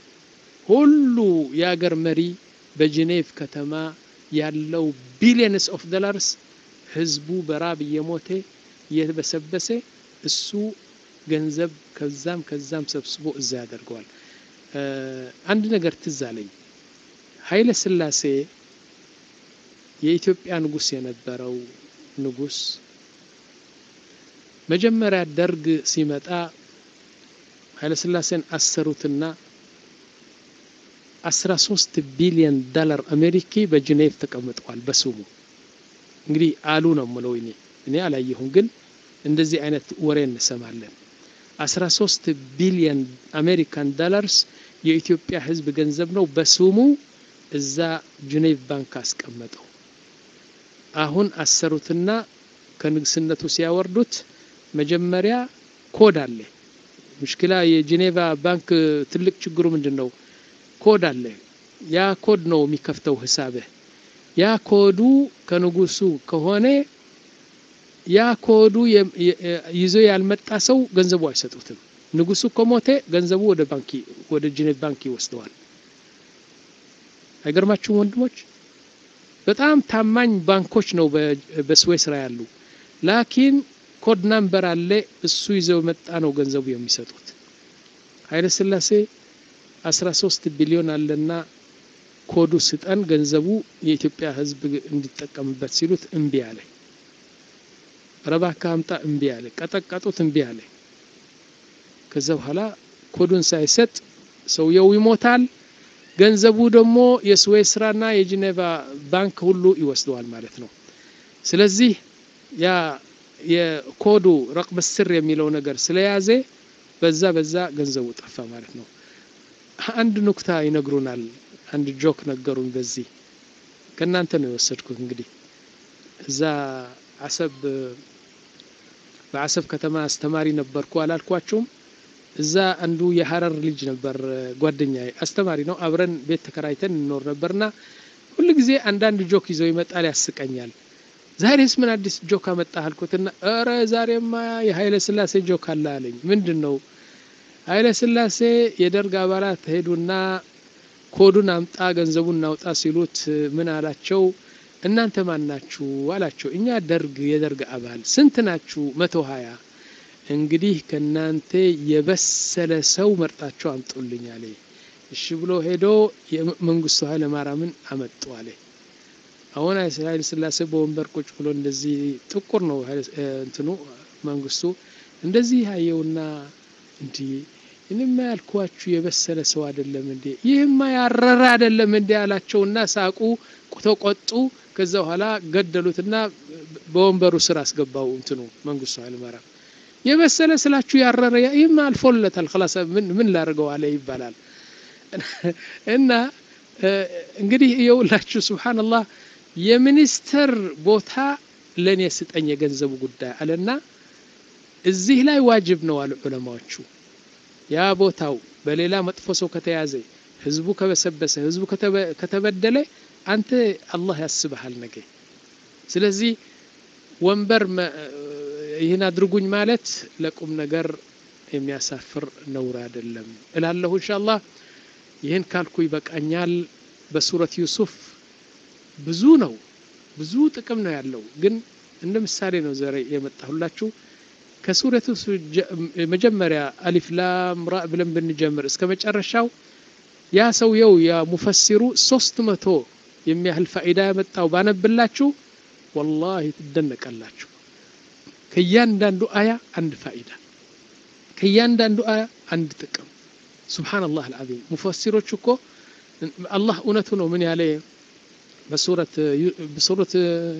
ሁሉ ያገር መሪ በጂኔቭ ከተማ ያለው ቢሊየንስ ኦፍ ዶላርስ ህዝቡ በራብ የሞተ የበሰበሰ እሱ ገንዘብ ከዛም ከዛም ሰብስቦ እዛ ያደርገዋል አንድ ነገር ትዛለኝ ኃይለ ሥላሴ የኢትዮጵያ ንጉስ የነበረው ንጉስ መጀመሪያ ደርግ ሲመጣ ኃይለ ሥላሴን አሰሩትና አስራ ሶስት ቢሊዮን ዶላር አሜሪካ በጂኔቭ ተቀምጧል በስሙ እንግዲህ አሉ ነው ማለት ነው እኔ አላየሁም ግን እንደዚህ አይነት ወሬ እንሰማለን አስራ ሶስት ቢሊዮን አሜሪካን ዶላርስ የኢትዮጵያ ህዝብ ገንዘብ ነው በስሙ እዛ ጁኔቭ ባንክ አስቀመጠው አሁን አሰሩትና ከንግስነቱ ሲያወርዱት መጀመሪያ ኮድ አለ ሙሽኪላ የጄኔቫ ባንክ ትልቅ ችግሩ ምንድነው ኮድ አለ ያ ኮድ ነው የሚከፍተው ሂሳብ ያ ኮዱ ከንጉሱ ከሆነ ያ ኮዱ ይዞ ያልመጣ ሰው ገንዘቡ አይሰጡትም ንጉሱ ከሞተ ገንዘቡ ወደ ባንክ ወደ ጄኔቫ ባንክ ይወስደዋል አይገርማችሁም ወንድሞች በጣም ታማኝ ባንኮች ነው በስዊስ ላይ ያሉ ላኪን ኮድ ነምበር አለ እሱ ይዘው መጣ ነው ገንዘቡ የሚሰጡት ኃይለ ሥላሴ አስራ ሶስት ቢሊዮን አለና ኮዱ ስጠን ገንዘቡ የኢትዮጵያ ህዝብ እንዲጠቀምበት ሲሉት እምቢ አለ ረባካ አምጣ እምቢ አለ ቀጠቀጡት እምቢ አለ ከዛ በኋላ ኮዱን ሳይሰጥ ሰውየው ይሞታል ገንዘቡ ደግሞ የስዊስራና የጄኔቫ ባንክ ሁሉ ይወስደዋል ማለት ነው ስለዚህ ያ የኮዱ ረቅም ስር የሚለው ነገር ስለያዘ በዛ በዛ ገንዘቡ ጠፋ ማለት ነው አንድ ንኩታ ይነግሩናል አንድ ጆክ ነገሩን በዚህ ከናንተ ነው የወሰድኩት እንግዲህ እዛ አሰብ በአሰብ ከተማ አስተማሪ ነበርኩ አላልኳችሁም እዛ አንዱ የሐረር ልጅ ነበር ጓደኛዬ አስተማሪ ነው አብረን ቤት ተከራይተን እንኖር ነበርና ሁሉ ጊዜ አንዳንድ ጆክ ይዘው ይመጣል ያስቀኛል ዛሬስ ምን አዲስ ጆክ አመጣህ አልኩትና አረ ዛሬማ የኃይለ ሥላሴ ጆክ አለ አለኝ ምንድነው ኃይለ ሥላሴ የደርግ አባላት ሄዱና ኮዱን አምጣ ገንዘቡን ናውጣ ሲሉት ምን አላቸው እናንተ ማን ናችሁ አላቸው እኛ ደርግ የደርግ አባል ስንት ናችሁ መቶ ሀያ እንግዲህ ከናንተ የበሰለ ሰው መርጣቸው አምጡልኝ አለ እሺ ብሎ ሄዶ የመንግስቱ ኃይለ ማርያምን አመጡ አለ አሁን ኃይለ ሥላሴ በወንበር ቁጭ ብሎ እንደዚህ ጥቁር ነው እንትኑ መንግስቱ እንደዚህ ያየውና እንዲ እኔማ ያልኳችሁ የበሰለ ሰው አይደለም እንዴ ይህማ ያረረ አይደለም እንዴ አላቸውና ሳቁ ተቆጡ ከዛ በኋላ ገደሉትና በወንበሩ ስር አስገባው እንትኑ መንግስቱ ኃይለ ማርያም የበሰለ ስላችሁ ያረረ ይህማ አልፎለታል خلاص ምን ምን ላርገው አለ ይባላል እና እንግዲህ ይውላችሁ ሱብሃንአላህ የሚኒስተር ቦታ ለኔ ስጠኝ የገንዘቡ ጉዳይ አለና እዚህ ላይ ዋጅብ ነው አሉ ዑለማዎቹ ያ ቦታው በሌላ መጥፎ ሰው ከተያዘ ህዝቡ ከበሰበሰ ህዝቡ ከተበደለ አንተ አላህ ያስብሃል ነገ ስለዚህ ወንበር ይሄን አድርጉኝ ማለት ለቁም ነገር የሚያሳፍር ነውር አይደለም እላለሁ ኢንሻአላህ ይሄን ካልኩ ይበቃኛል በሱረት ዩሱፍ ብዙ ነው ብዙ ጥቅም ነው ያለው ግን እንደ ምሳሌ ነው ዛሬ የመጣሁላችሁ ከሱረቱ መጀመሪያ አሊፍ ላም ራ ብለን ብንጀምር እስከ መጨረሻው ያ ሰውየው ያ ሙፈሲሩ ሶስት መቶ የሚያህል ፋይዳ ያመጣው ባነብላችሁ والله ትደነቃላችሁ ከያንዳንዱ አያ አንድ ፋይዳ ከያንዳንዱ አያ አንድ ጥቅም ሱብሃንአላህ العظيم ሙፈሲሮች እኮ አላህ እውነቱ ነው ምን ያለ በሱረት በሱረት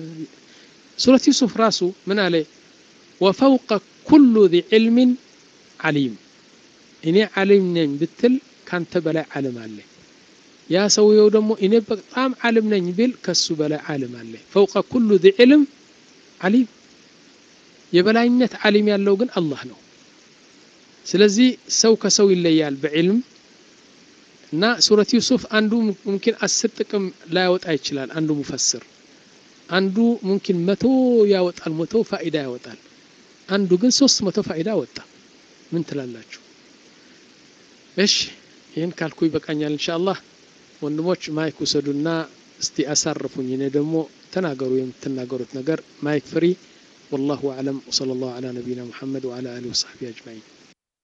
ሱረት ዩሱፍ ራሱ ምን አለ وفوق كل ذي علم عليم እኔ ዓሊም ነኝ ብትል ካንተ በላይ ዓለም አለ ያ ሰውየው ደግሞ እኔ በጣም ዓለም ነኝ ቢል ከሱ በላይ ዓለም አለ فوق كل ذي علم عليم የበላይነት ዓሊም ያለው ግን አላህ ነው ስለዚህ ሰው ከሰው ይለያል በዕልም እና ሱረት ዩሱፍ አንዱ ممكن አስር ጥቅም ላይወጣ ይችላል አንዱ ሙፈስር አንዱ ممكن መቶ ያወጣል መቶ ፋይዳ ያወጣል አንዱ ግን ሶስት መቶ ፋይዳ ወጣ ምን ትላላችሁ እሺ ይሄን ካልኩ ይበቃኛል ኢንሻአላህ ወንድሞች ማይክ ወሰዱና እስቲ አሳርፉኝ እኔ ደግሞ ተናገሩ የምትናገሩት ነገር ማይክ ፍሪ والله اعلم وصلى الله على نبينا محمد وعلى اله وصحبه اجمعين